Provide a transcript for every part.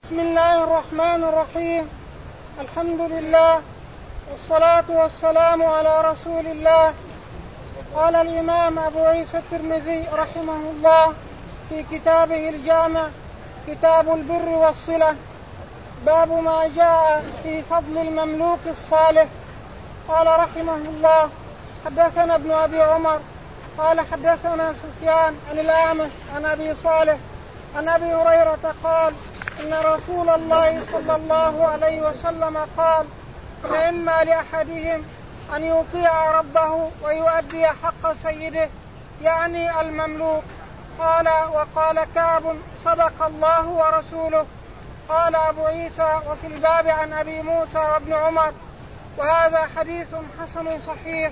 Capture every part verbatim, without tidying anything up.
بسم الله الرحمن الرحيم. الحمد لله والصلاة والسلام على رسول الله. قال الإمام أبو عيسى الترمذي رحمه الله في كتابه الجامع كتاب البر والصلة باب ما جاء في فضل المملوك الصالح. قال رحمه الله حدثنا ابن أبي عمر قال حدثنا سفيان عن الأعمش عن أبي صالح عن أبي هريرة قال إن رسول الله صلى الله عليه وسلم قال إما لأحدهم أن يطيع ربه ويؤدي حق سيده يعني المملوك. قال وقال كعب صدق الله ورسوله. قال أبو عيسى وفي الباب عن أبي موسى وابن عمر وهذا حديث حسن صحيح.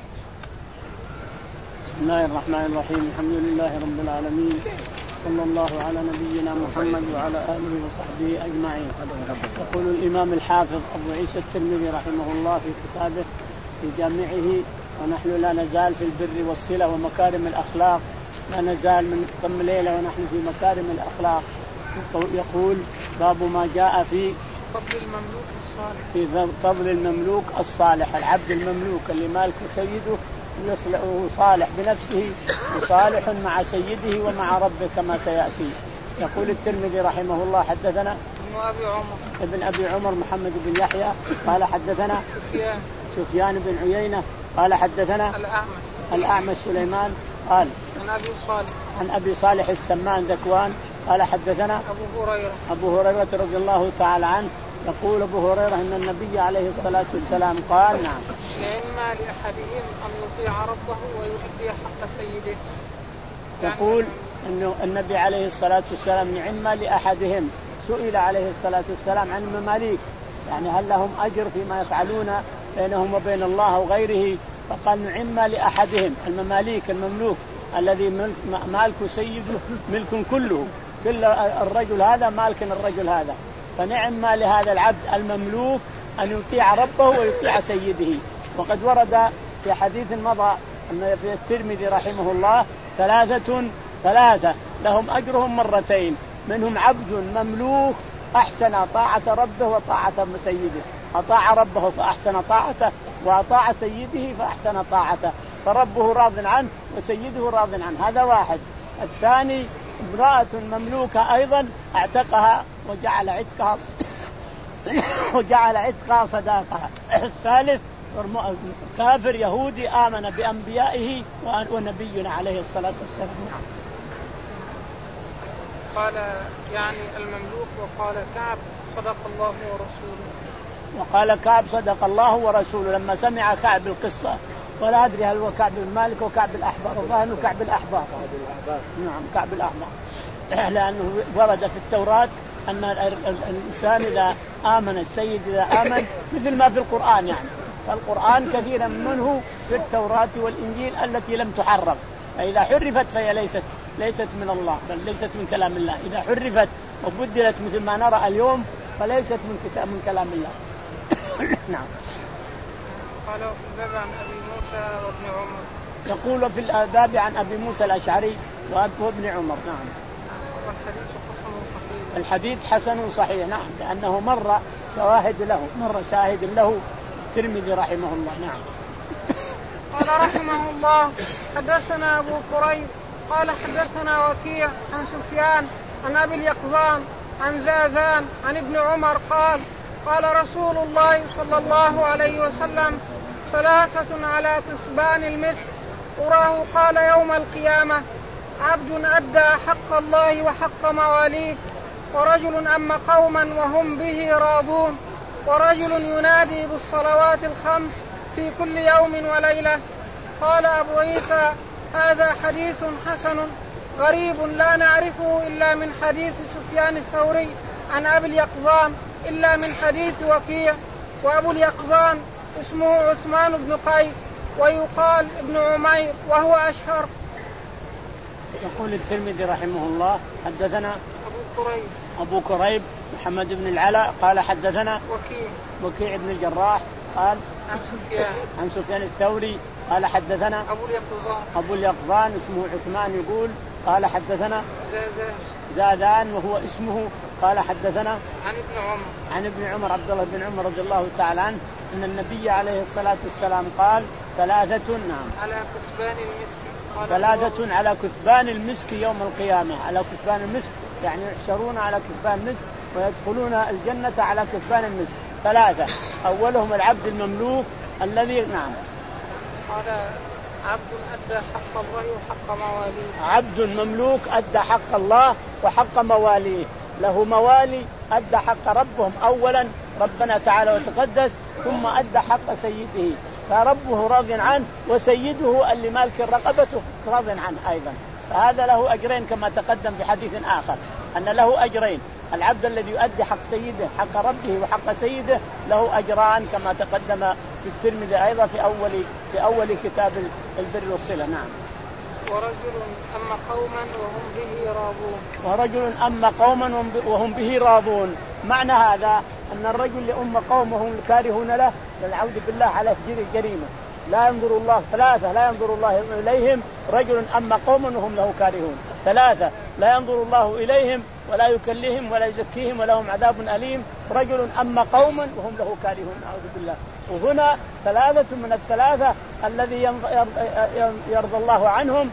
بسم الله الرحمن الرحيم. الحمد لله رب العالمين صلى الله على نبينا محمد وعلى آله وصحبه أجمعين. يقول الإمام الحافظ أبو عيسى الترمذي رحمه الله في كتابه في جامعه ونحن لا نزال في البر والصلة ومكارم الأخلاق، لا نزال من كم ليلة ونحن في مكارم الأخلاق. يقول باب ما جاء في فضل المملوك الصالح في فضل المملوك الصالح، العبد المملوك اللي مالك سيده صالح بنفسه وصالح مع سيده ومع ربه كما سيأتي. يقول الترمذي رحمه الله حدثنا ابن أبي عمر ابن أبي عمر محمد بن يحيى قال حدثنا سفيان سفيان بن عيينة قال حدثنا الأعمش الأعمش سليمان قال عن أبي صالح عن أبي صالح السمان ذكوان قال حدثنا أبو هريرة أبو هريرة رضي الله تعالى عنه. يقول أبو هريرة أن النبي عليه الصلاة والسلام قال نعم إما لأحدهم أن يطيع ربه ويؤدي حق سيده. يقول أنه النبي عليه الصلاة والسلام نعم لأحدهم، سئل عليه الصلاة والسلام عن المماليك يعني هل لهم أجر فيما يفعلون بينهم وبين الله وغيره، فقال نعم لأحدهم المماليك المملوك الذي مالك سيده ملك كله، كل الرجل هذا مالك الرجل هذا، فنعم لهذا العبد المملوك أن يطيع ربه ويطيع سيده. وقد ورد في حديث مضى أن في الترمذي رحمه الله ثلاثة ثلاثة لهم أجرهم مرتين، منهم عبد مملوك أحسن طاعة ربه وطاعة سيده، أطاع ربه فأحسن طاعته وأطاع سيده فأحسن طاعته، فربه راض عنه وسيده راض عنه، هذا واحد. الثاني امرأة مملوكة أيضا اعتقها وجعل عتقها وجعل عتقها صداقها. الثالث كافر يهودي آمن بأنبيائه ونبينا عليه الصلاة والسلام. قال يعني المملوك وقال كعب صدق الله ورسوله. وقال كعب صدق الله ورسوله لما سمع كعب القصة، ولا أدري هل هو كعب المالك وكعب الأحبار، والله كعب الأحبار. نعم كعب الأحبار، لأنه ورد في التوراة أن الإنسان إذا آمن السيد إذا آمن مثل ما في القرآن، يعني فالقرآن كثيرا منه في التوراة والإنجيل التي لم تحرف، فإذا حرفت فهي ليست ليست من الله بل ليست من كلام الله، إذا حرفت وبدلت مثل ما نرى اليوم فليست من كتاب من كلام الله. نعم. قال في الباب عن أبي موسى وابن عمر. يقول في الباب عن أبي موسى الأشعري وابن عمر. نعم. والحديث حسن صحيح. الحديث حسن صحيح، نعم، لأنه مر شواهد له مر شاهد له الترمذي رحمه الله. نعم. قال رحمه الله حدثنا أبو كريب قال حدثنا وكيع عن سفيان عن أبي اليقظان عن زاذان عن ابن عمر قال قال رسول الله صلى الله عليه وسلم ثلاثة على كسبان المسك أراه قال يوم القيامة عبد أدى حق الله وحق مواليه، ورجل أم قوما وهم به راضون، ورجل ينادي بالصلوات الخمس في كل يوم وليلة. قال أبو عيسى هذا حديث حسن غريب لا نعرفه إلا من حديث سفيان الثوري عن أبي اليقظان إلا من حديث وكيع، وأبو اليقظان اسمه عثمان بن قيس ويقال ابن عمير وهو أشهر. يقول الترمذي رحمه الله حدثنا أبو كريب أبو كريب محمد بن العلاء قال حدثنا وكيع وكيع بن الجراح قال عن سفيان عن سفيان الثوري قال حدثنا أبو اليقظان أبو اليقظان اسمه عثمان يقول قال حدثنا زاذان زاذان وهو اسمه قال حدثنا عن ابن عمر عن ابن عمر عبد الله بن عمر رضي الله تعالى عنه أن النبي عليه الصلاة والسلام قال ثلاثة نعم على كثبان المسك ثلاثة على كثبان المسك يوم القيامة. على كثبان المسك يعني يحشرون على كثبان المسك ويدخلون الجنة على كثبان المسك. ثلاثة أولهم العبد المملوك الذي نعم قال عبد أدى حق الله وحق مواليه. عبد مملوك أدى حق الله وحق مواليه. له موالي أدى حق ربهم أولا ربنا تعالى وتقدس ثم أدى حق سيده فربه راض عنه وسيده اللي مالك رقبته راض عنه أيضا. فهذا له أجرين كما تقدم في حديث آخر أن له أجرين. العبد الذي يؤدي حق سيده حق ربه وحق سيده له أجران كما تقدم في الترمذي أيضا في أول في أول كتاب البر والصلة. نعم. ورجل أما قوما وهم به راضون. ورجل أما قوما وهم به راضون. معنى هذا أن الرجل يؤم قومه الكارهون له للعوذ بالله على فجر الجريمة لا ينظر الله. ثلاثة لا ينظر الله إليهم. رجل أما قوما وهم له كارهون. ثلاثة لا ينظر الله إليهم ولا يكلهم ولا يزكيهم ولهم عذاب أليم. رجل أما قوما وهم له كارهون أعوذ بالله. وهنا ثلاثة من الثلاثة الذي يرضى الله عنهم.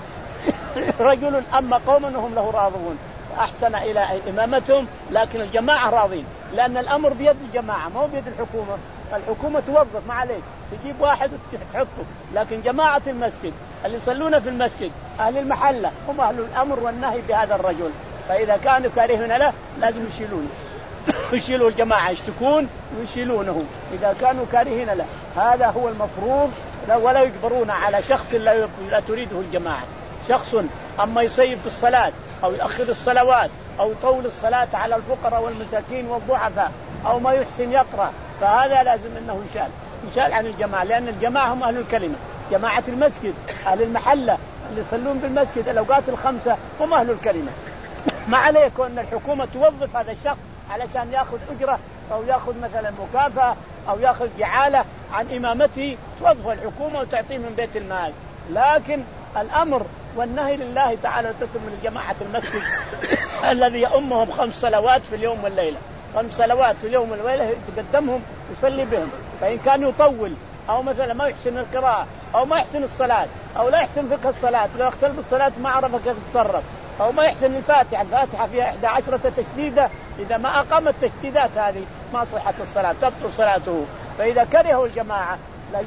رجل أما قوما وهم له راضون أحسن إلى إمامتهم لكن الجماعة راضين لأن الأمر بيد الجماعة ما هو بيد الحكومة. الحكومة توظف ما عليك تجيب واحد وتحطه لكن جماعة المسجد اللي يصلون في المسجد أهل المحلة هم أهل الأمر والنهي بهذا الرجل. فإذا كانوا كارهين له لازم يشيلونه يشيلوا الجماعة يشتكون ويشيلونه إذا كانوا كارهين له. هذا هو المفروض ولا يجبرون على شخص لا تريده الجماعة. شخص أما يصيب بالصلاة أو يؤخر الصلوات أو يطول الصلاة على الفقراء والمساكين والضعفاء أو ما يحسن يقرأ فهذا لازم أنه يشال يشال عن الجماعة لأن الجماعة هم أهل الكلمة. جماعة المسجد أهل المحلة اللي يصلون بالمسجد الأوقات الخمسة هم أهل الكلمة. ما عليك أن الحكومة توظف هذا الشخص علشان يأخذ أجرة أو يأخذ مثلا مكافأة أو يأخذ جعالة عن إمامته توظف الحكومة وتعطيه من بيت المال. لكن الأمر والنهي لله تعالى وتكون من جماعة المسجد الذي يؤمهم خمس صلوات في اليوم والليلة. خمس صلوات في اليوم والليلة يتقدمهم يصلي بهم. فإن كان يطول أو مثلا ما يحسن القراءة أو ما يحسن الصلاة أو لا يحسن فقه الصلاة لو اختلف الصلاة ما عرف كيف يتصرف أو ما يحسن الفاتحة الفاتحة فيها إحدى عشرة تشديدة إذا ما أقام التشديدات هذه ما صحة الصلاة تبطل صلاته. فإذا كرهوا الجماعة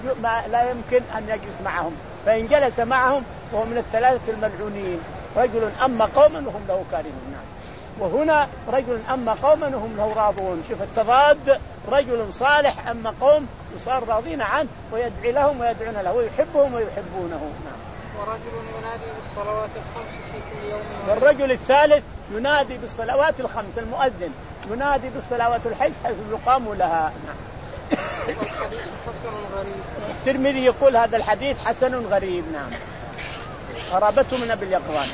لا يمكن أن يجلس معهم فإن جلس معهم فهو من الثلاثة الملعونين. رجل أما قوما وهم له كارهون. وهنا رجل أما قوما وهم له راضون. شوف التضاد رجل صالح أما قوم يصار راضين عنه ويدعي لهم ويدعون له ويحبهم ويحبونه. نعم. ورجل ينادي بالصلوات الخمس في كل يوم. والرجل الثالث ينادي بالصلوات الخمس المؤذن ينادي بالصلوات الحج حيث يقام لها. نعم. والحديث حسن غريب. الترمذي يقول هذا الحديث حسن غريب. نعم. قرابته من أبي اليقظان.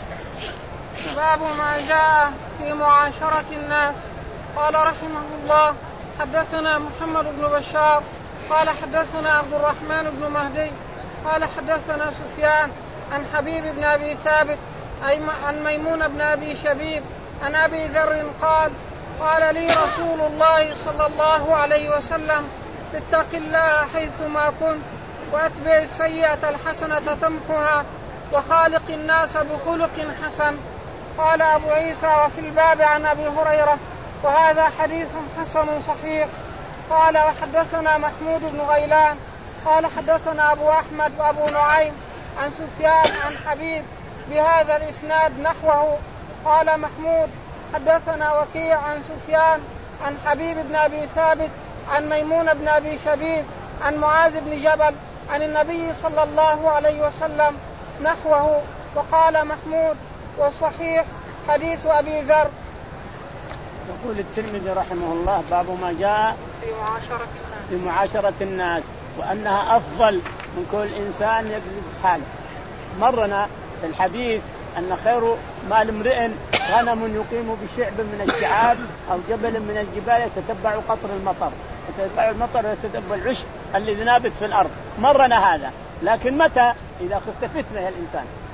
باب ما جاء في معاشرة الناس. قال رحمه الله حدثنا محمد بن بشار قال حدثنا عبد الرحمن بن مهدي قال حدثنا سفيان عن حبيب بن أبي ثابت أي عن ميمون بن أبي شبيب عن أبي ذر قال قال لي رسول الله صلى الله عليه وسلم اتق الله حيثما كنت وأتبع السيئة الحسنة تمحها وخالق الناس بخلق حسن. قال أبو عيسى وفي الباب عن أبي هريرة وهذا حديث حسن صحيح. قال وحدثنا محمود بن غيلان قال حدثنا أبو أحمد وأبو نعيم عن سفيان عن حبيب بهذا الإسناد نحوه. قال محمود حدثنا وكيع عن سفيان عن حبيب بن أبي ثابت عن ميمون بن أبي شبيب عن معاذ بن جبل عن النبي صلى الله عليه وسلم نحوه. وقال محمود والصحيح حديث أبي ذر. يقول الترمذي رحمه الله باب ما جاء في معاشرة الناس, في معاشرة الناس وأنها أفضل من كل إنسان يجلس حاله. مرنا في الحديث أن خير مال امرئ غنم يقيم بشعب من الشعاب أو جبل من الجبال يتتبع قطر المطر يتتبع المطر ويتتبع العشب الذي نابت في الأرض. مرنا هذا لكن متى؟ إذا خفت فتنة الإنسان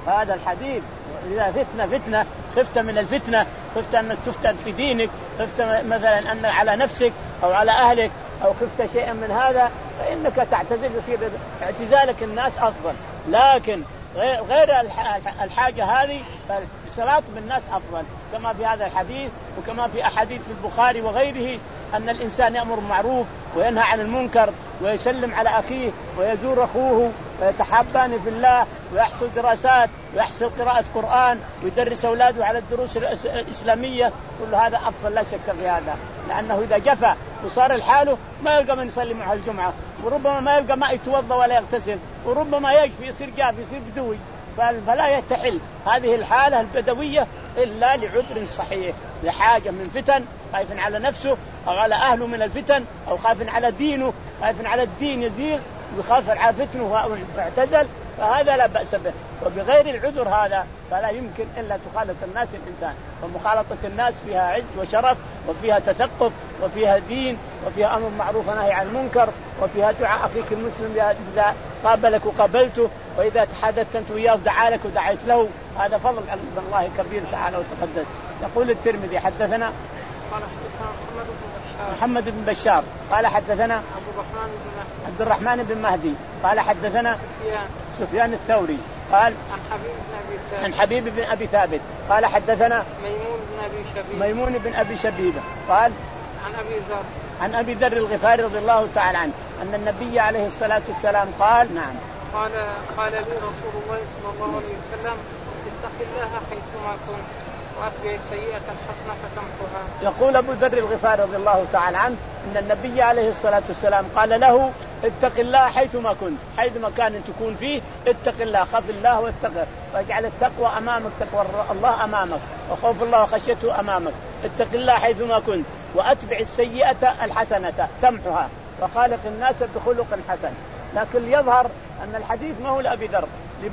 هذا الحديث إذا فتنة فتنة خفت من الفتنة، خفت أنك تفتن في دينك، خفت مثلا أن على نفسك أو على أهلك أو خفت شيئا من هذا فإنك تعتزل، يصير اعتزالك الناس أفضل. لكن غير الحاجة هذه فالصلاة بالناس أفضل، كما في هذا الحديث وكما في أحاديث في البخاري وغيره أن الإنسان يأمر بالمعروف وينهى عن المنكر ويسلم على أخيه ويزور أخوه ويتحابان في الله ويحصل دراسات ويحصل قراءة قرآن ويدرس أولاده على الدروس الإسلامية، كل هذا أفضل لا شك في هذا، لأنه إذا جفا وصار الحاله ما يلقى من يصلي معه الجمعة، وربما ما يلقى ما يتوضأ ولا يغتسل، وربما يجفي يصير جاف يصير بدوي، فلا يتحل هذه الحالة البدوية إلا لعذر صحيح، لحاجة من فتن، خايف على نفسه أو على أهله من الفتن، أو خايف على دينه، خايف على الدين يزيغ ويخاف على فتنه واعتزل، فهذا لا بأس به. وبغير العذر هذا فلا يمكن إلا تخالط الناس الإنسان، ومخالطة الناس فيها عز وشرف وفيها تثقف وفيها دين وفيها أمر معروف ونهي عن المنكر وفيها دعاء أخيك المسلم إذا قابلك وقابلته، وإذا تحدثت أنت وياه دعا لك ودعيت له، هذا فضل عند الله كبير تعالى وتقدس. يقول الترمذي حدثنا قال حدثنا محمد بن بشار محمد بن بشار قال حدثنا عبد الرحمن بن عبد الرحمن بن مهدي قال حدثنا سفيان سفيان الثوري قال عن حبيب بن أبي ثابت عن حبيب بن أبي ثابت قال حدثنا ميمون بن أبي شبيبة ميمون بن أبي شبيبة قال عن أبي ذر عن أبي ذر الغفاري رضي الله تعالى عنه أن النبي عليه الصلاة والسلام قال نعم قال قال لي رسول الله صلى الله عليه وسلم اتق الله حيثما كنت وأتبع السيئة الحسنة تمحها. يقول أبو ذر الغفاري رضي الله تعالى عنه أن النبي عليه الصلاة والسلام قال له اتق الله حيثما كنت، حيث مكان تكون فيه اتق الله، خف الله واتقه، واجعل التقوى أمامك، تقوى الله أمامك، وخوف الله وخشيته أمامك، اتق الله حيثما كنت وأتبع السيئة الحسنة تمحها وخالق الناس بخلق حسن. لكن يظهر أن الحديث ما هو لأبي ذر،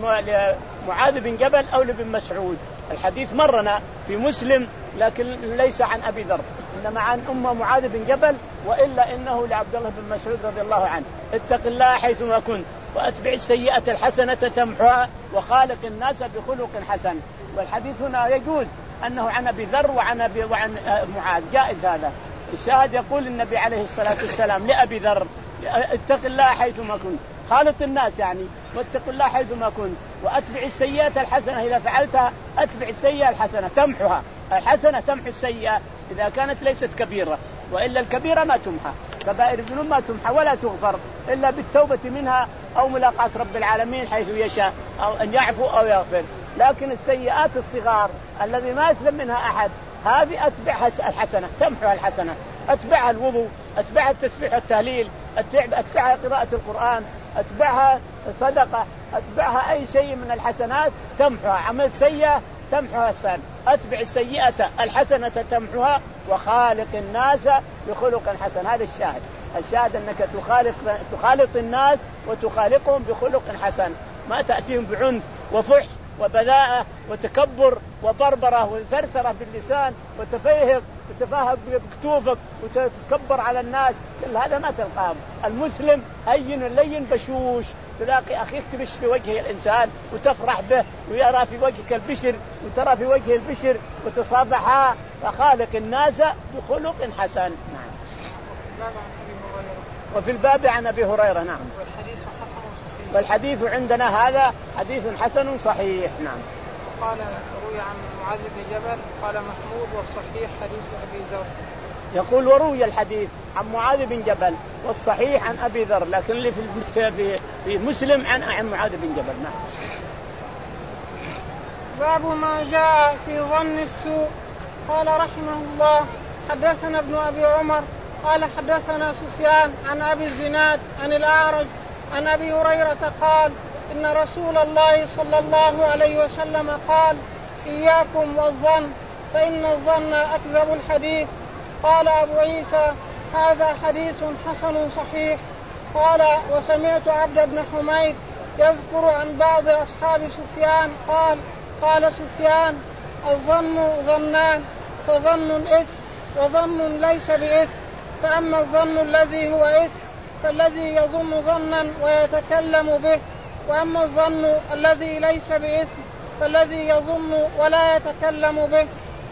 لمعاذ بن جبل أو لابن مسعود، الحديث مرنا في مسلم لكن ليس عن أبي ذر، إنما عن أم معاذ بن جبل، وإلا إنه لعبد الله بن مسعود رضي الله عنه اتق الله حيثما كنت وأتبع السيئة الحسنة تمحها وخالق الناس بخلق حسن. والحديث هنا يجوز أنه عن أبي ذر وعن, أبي وعن معاذ، جائز هذا. الشاهد يقول النبي عليه الصلاة والسلام لأبي ذر اتق الله حيثما كنت، خالط الناس يعني، واتقوا الله حيثما كنت وأتبع السيئة الحسنة، إذا فعلتها أتبع السيئة الحسنة تمحها، الحسنة تمحو السيئة إذا كانت ليست كبيرة، وإلا الكبيرة ما تمحى، كبائر الذنوب ما تمحى ولا تغفر إلا بالتوبة منها أو ملاقاة رب العالمين حيث يشاء، أو أن يعفو أو يغفر. لكن السيئات الصغار الذي ما يسلم منها أحد هذه أتبعها الحسنة تمحوها الحسنة، أتبعها الوضوء، أتبعها التسبيح والتهليل، أتبعها قراءة القرآن، أتبعها صدقة، أتبعها أي شيء من الحسنات تمحوها. عمل سيئة تمحوها السن، أتبع السيئة الحسنة تمحوها وخالق الناس بخلق حسن. هذا الشاهد، الشاهد أنك تخالق تخالط الناس وتخالقهم بخلق حسن، ما تأتيهم بعنف وفحش وبذاءة وتكبر وبربرة وثرثرة في اللسان وتفيهق وتفاهق بكتوفك وتتكبر على الناس، كل هذا ما تلقاه. المسلم هين لين بشوش، تلاقي أخيك تبش في وجه الإنسان وتفرح به ويرى في وجهك البشر وترى في وجه البشر وتصافحا، فخالق الناس بخلق حسن. نعم. وفي الباب عن أبي هريرة. نعم. والحديث عندنا هذا حديث حسن صحيح. نعم. قال روي عن معاذ بن جبل قال محمود والصحيح حديث أبي ذر. يقول وروي الحديث عن معاذ بن جبل والصحيح عن أبي ذر، لكن اللي في في في مسلم عن عن معاذ بن جبل. نعم. باب ما جاء في ظن السوء. قال رحمه الله حدثنا ابن أبي عمر قال حدثنا سفيان عن أبي الزناد عن الأعرج عن أبي هريرة قال إن رسول الله صلى الله عليه وسلم قال إياكم والظن فإن الظن أكذب الحديث. قال أبو عيسى هذا حديث حسن صحيح. قال وسمعت عبد بن حميد يذكر عن بعض أصحاب سفيان قال قال سفيان الظن ظنان، فظن إثم وظن ليس بإثم، فأما الظن الذي هو إثم فالذي يظن ظنا ويتكلم به، وأما الظن الذي ليس بإثم فالذي يظن ولا يتكلم به.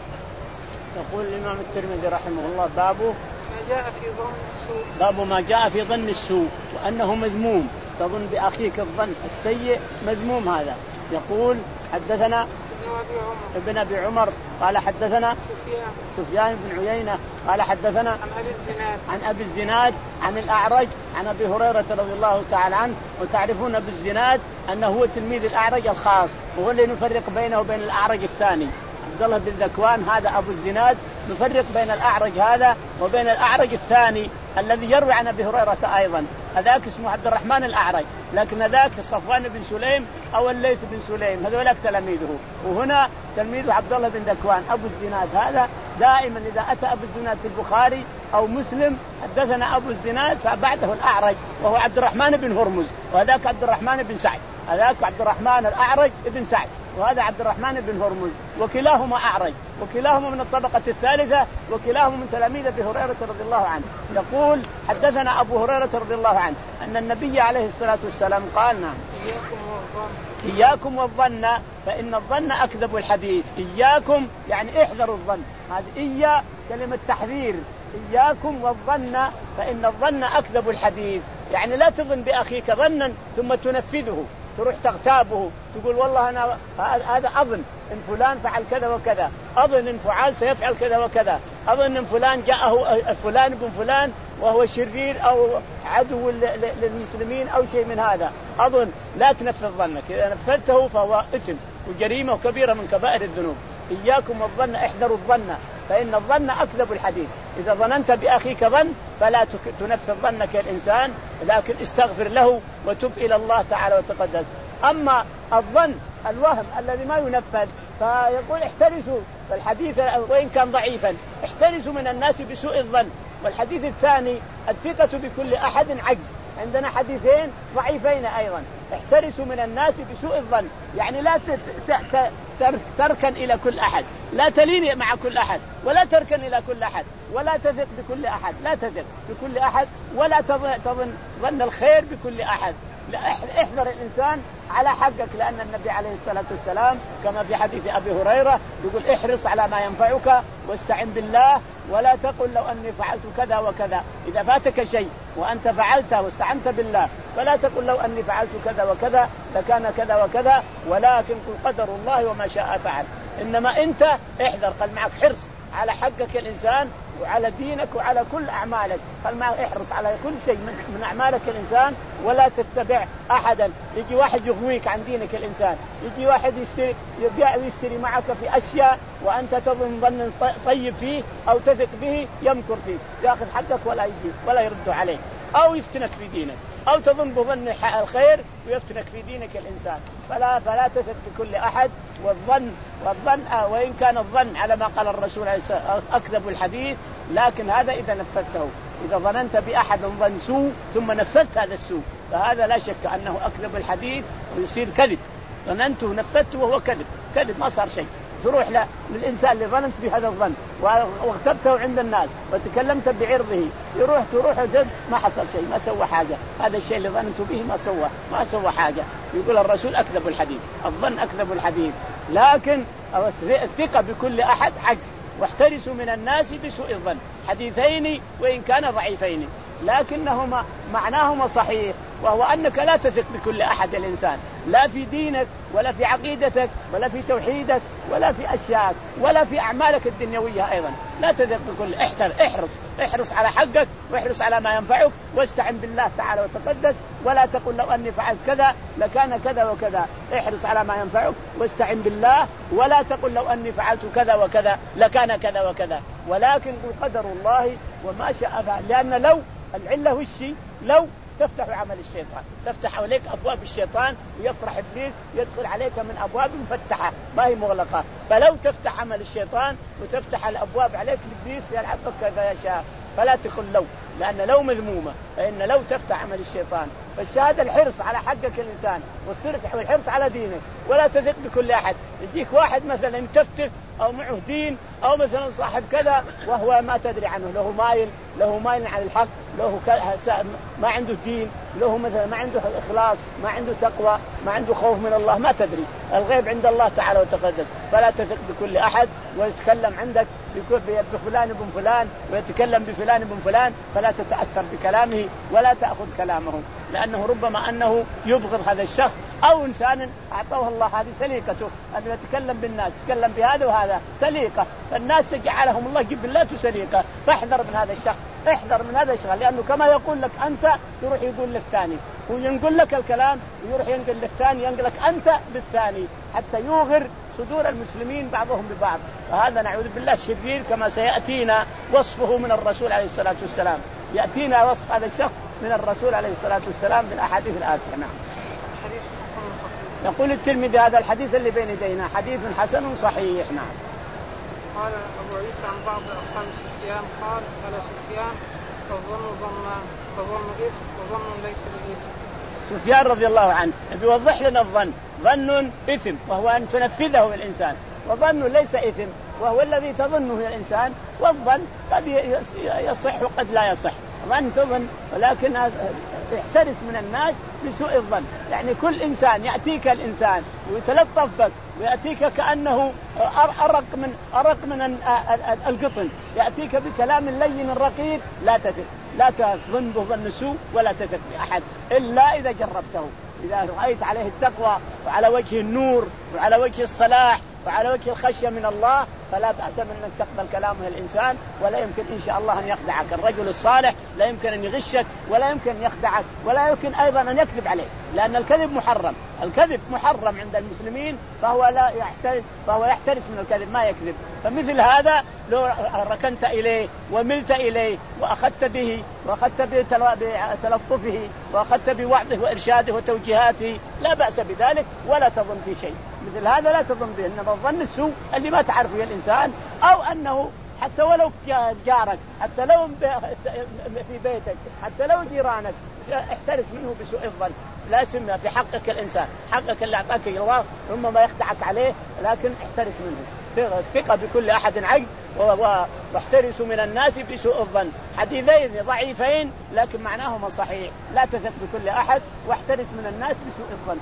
يقول الإمام الترمذي رحمه الله باب ما جاء في ظن السوء باب ما جاء في ظن السوء وأنه مذموم، تظن بأخيك الظن السيء مذموم هذا. يقول حدثنا ابن أبي عمر قال حدثنا سفيان سفيان بن عيينة قال حدثنا عن أبي الزناد عن أبي الزناد عن الأعرج عن أبي هريرة رضي الله تعالى عنه. وتعرفون أبي الزناد أنه هو تلميذ الأعرج الخاص، وهو اللي نفرق بينه وبين الأعرج الثاني عبد الله بن ذكوان، هذا أبو الزناد، نفرق بين الأعرج هذا وبين الأعرج الثاني الذي يروي عن أبي هريرة أيضا، هذاك اسمه عبد الرحمن الأعرج، لكن هذاك صفوان بن سليم أو الليث بن سليم هذولك تلاميذه، وهنا تلميذه عبد الله بن ذكوان. أبو الزناد هذا دائما إذا أتى أبو الزناد في البخاري أو مسلم حدثنا أبو الزناد فبعده الأعرج وهو عبد الرحمن بن هرمز، وهذاك عبد الرحمن بن سعد، هذاك عبد الرحمن الأعرج بن سعد وهذا عبد الرحمن بن هرمز، وكلاهما أعرج وكلاهما من الطبقة الثالثة وكلاهما من تلاميذ أبي هريرة رضي الله عنه. يقول حدثنا أبو هريرة رضي الله عنه أن النبي عليه الصلاة والسلام قال نعم إياكم والظن فإن الظن أكذب الحديث. إياكم يعني احذروا الظن، هذه إيا كلمة تحذير، إياكم والظن فإن الظن أكذب الحديث، يعني لا تظن بأخيك ظنا ثم تنفذه، تروح تغتابه تقول والله أنا هذا أظن إن فلان فعل كذا وكذا، أظن إن فعل سيفعل كذا وكذا، أظن إن فلان جاءه فلان بن فلان وهو شرير أو عدو للمسلمين أو شيء من هذا، أظن. لا تنفذ ظنك، إذا نفذته فهو إثم وجريمة كبيرة من كبائر الذنوب. إياكم والظن احذروا الظن فإن الظن أكذب الحديث. إذا ظننت بأخيك ظن فلا تنفذ ظنك الإنسان، لكن استغفر له وتب إلى الله تعالى وتقدس. أما الظن الوهم الذي ما ينفذ فيقول احترسوا، فالحديث وإن كان ضعيفا احترسوا من الناس بسوء الظن. والحديث الثاني الثقة بكل أحد عجز، عندنا حديثين ضعيفين أيضا، احترسوا من الناس بسوء الظن، يعني لا تركن إلى كل أحد، لا تلين مع كل أحد، ولا تركن إلى كل أحد، ولا تثق بكل أحد، لا تثق بكل أحد، ولا تظن ظن الخير بكل أحد. احذر الإنسان على حقك، لأن النبي عليه الصلاة والسلام كما في حديث أبي هريرة يقول احرص على ما ينفعك واستعن بالله ولا تقل لو أني فعلت كذا وكذا. إذا فاتك شيء وأنت فعلته واستعنت بالله فلا تقل لو أني فعلت كذا وكذا لكان كذا وكذا، ولكن قل قدر الله وما شاء فعل. إنما أنت احذر، خل معك حرص على حقك الإنسان وعلى دينك وعلى كل أعمالك، خل معك احرص على كل شيء من أعمالك الإنسان، ولا تتبع أحدا. يجي واحد يغويك عن دينك الإنسان، يجي واحد يشتري يشتري معك في أشياء وأنت تظن ظن طيب فيه أو تثق به، يمكر فيك يأخذ حقك ولا يجي ولا يرد عليك، أو يفتنك في دينك، أو تظن بظن الخير ويفتنك في دينك الإنسان. فلا فلا تثق بكل أحد. والظن والظن وإن كان الظن على ما قال الرسول أكذب الحديث، لكن هذا إذا نفذته، إذا ظننت بأحد ظن سوء ثم نفذت هذا السوء فهذا لا شك أنه أكذب الحديث ويصير كذب. ظننته ونفذته وهو كذب، كذب ما صار شيء. تروح للإنسان اللي ظننت بهذا الظن واغتبته عند الناس وتكلمت بعرضه، يروح تروح جد ما حصل شيء، ما سوى حاجة، هذا الشيء اللي ظننت به ما سوى ما سوى حاجة. يقول الرسول أكذب الحديث، الظن أكذب الحديث. لكن الثقة بكل أحد عجز، واحترسوا من الناس بسوء الظن. حديثين وإن كان ضعيفين لكنهما معناهما صحيح، وهو أنك لا تثق بكل أحد الإنسان، لا في دينك ولا في عقيدتك ولا في توحيدك ولا في أشياء ولا في أعمالك الدنيوية أيضا، لا تثق بكل. احتر احرص احرص على حقك واحرص على ما ينفعك واستعن بالله تعالى وتقدس، ولا تقل لو أني فعلت كذا لكان كذا وكذا. احرص على ما ينفعك واستعن بالله، ولا تقل لو أني فعلت كذا وكذا لكان كذا وكذا، ولكن قل قدر الله وما شاء فعل. لأن لو العلة هو الشيء، لو تفتح عمل الشيطان، تفتح عليك أبواب الشيطان ويفرح إبليس يدخل عليك من أبواب مفتحة ما هي مغلقة. فلو تفتح عمل الشيطان وتفتح الأبواب عليك إبليس يلعب بك كذا يشاء، فلا تقل لو لأن لو مذمومة، فإن لو تفتح عمل الشيطان. فالشهادة الحرص على حقك الإنسان والحرص على دينك، ولا تثق بكل أحد. يجيك واحد مثلا يتفتف أو معه دين أو مثلا صاحب كذا وهو ما تدري عنه، له مايل له مايل عن الحق، له ما عنده دين، له مثلا ما عنده إخلاص، ما عنده تقوى، ما عنده خوف من الله، ما تدري. الغيب عند الله تعالى وتقدس. فلا تثق بكل أحد ويتكلم عندك بفلان بن فلان ويتكلم بفلان بن فلان، فلا تتأثر بكلامه ولا تأخذ كلامه، لأنه ربما أنه يبغض هذا الشخص أو إنسان أعطاه الله هذه سليقته أن يتكلم بالناس، يتكلم بهذا وهذا سليقة، فالناس جعلهم الله جبلات سليقة. فاحذر من هذا الشخص، احذر من هذا الشخص، لأنه كما يقول لك أنت يروح يقول للثاني، وينقل لك الكلام ويروح ينقل للثاني، ينقلك أنت بالثاني، حتى يوغر صدور المسلمين بعضهم ببعض. فهذا نعوذ بالله شرير، كما سيأتينا وصفه من الرسول عليه الصلاة والسلام. يأتينا وصف هذا الشخص من الرسول عليه الصلاة والسلام في الأحاديث الآتية. نعم. يقول الترمذي هذا الحديث اللي بين يدينا حديث حسن صحيح. نعم. قال أبو عيسى عن بعض أصحاب سفيان قال قال سفيان فظن ظن فظن إثم وظن ليس بإثم. سفيان رضي الله عنه بيوضح لنا الظن، ظن إثم وهو أن تنفذه الإنسان، وظن ليس إثم وهو الذي تظنه الإنسان، والظن قد يصح وقد لا يصح. ظن تظن، ولكن احترس من الناس بسوء الظن. يعني كل إنسان يأتيك الإنسان ويتلطف بك ويأتيك كأنه أرق من أرق من القطن، يأتيك بكلام لين رقيق، لا تثق، لا تظن بظن سوء ولا تثق بأحد إلا إذا جربته. إذا رأيت عليه التقوى وعلى وجه النور وعلى وجه الصلاح وعلى وجه الخشية من الله، فلا بأس من أن تقبل كلامه الإنسان، ولا يمكن إن شاء الله أن يخدعك. الرجل الصالح لا يمكن أن يغشك ولا يمكن أن يخدعك ولا يمكن أيضا أن يكذب عليك، لأن الكذب محرم، الكذب محرم عند المسلمين، فهو لا يحترس فهو يحترس من الكذب، ما يكذب. فمثل هذا لو ركنت إليه وملت إليه وأخذت به وأخذت بتلطفه وأخذت بوعظه وإرشاده وتوجيهاته لا بأس بذلك، ولا تظن في شيء. مثل هذا لا تظن به، إنما الظن السوء اللي ما تعرفه الإنسان، أو أنه حتى ولو جارك، حتى لو في بيتك، حتى لو جيرانك، احترس منه بسوء الظن. لا يسمى في حقك الإنسان، حقك اللي أعطاك الله ربما يخدعك عليه، لكن احترس منه. ثقة بكل أحد عقل، واحترسوا من الناس بسوء الظن. حديثين ضعيفين لكن معناهما صحيح. لا تثق بكل أحد واحترس من الناس بسوء الظن.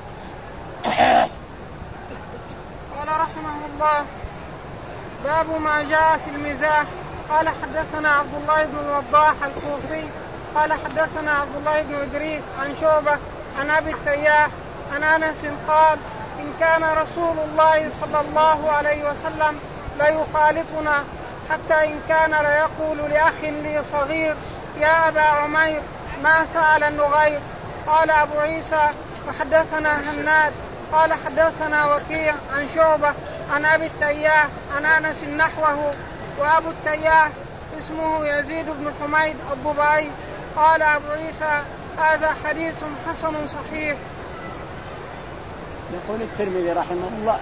قال رحمه الله: باب ما جاء في المزاح. قال حدثنا عبد الله بن الوضاح الكوفي قال حدثنا عبد الله بن إدريس عن شعبة عن أبي التياح عن أنس قال: إن كان رسول الله صلى الله عليه وسلم ليخالفنا، حتى إن كان ليقول لأخ لي صغير: يا أبا عمير ما فعل النغير. قال أبو عيسى: وحدثنا هناد قال حدثنا وكيع عن شعبة عن أبي التياح عن أنس نحوه، وأبو التياح اسمه يزيد بن حميد الضبعي. قال أبو عيسى: هذا حديث حسن صحيح. يقول الترمذي رحمه الله: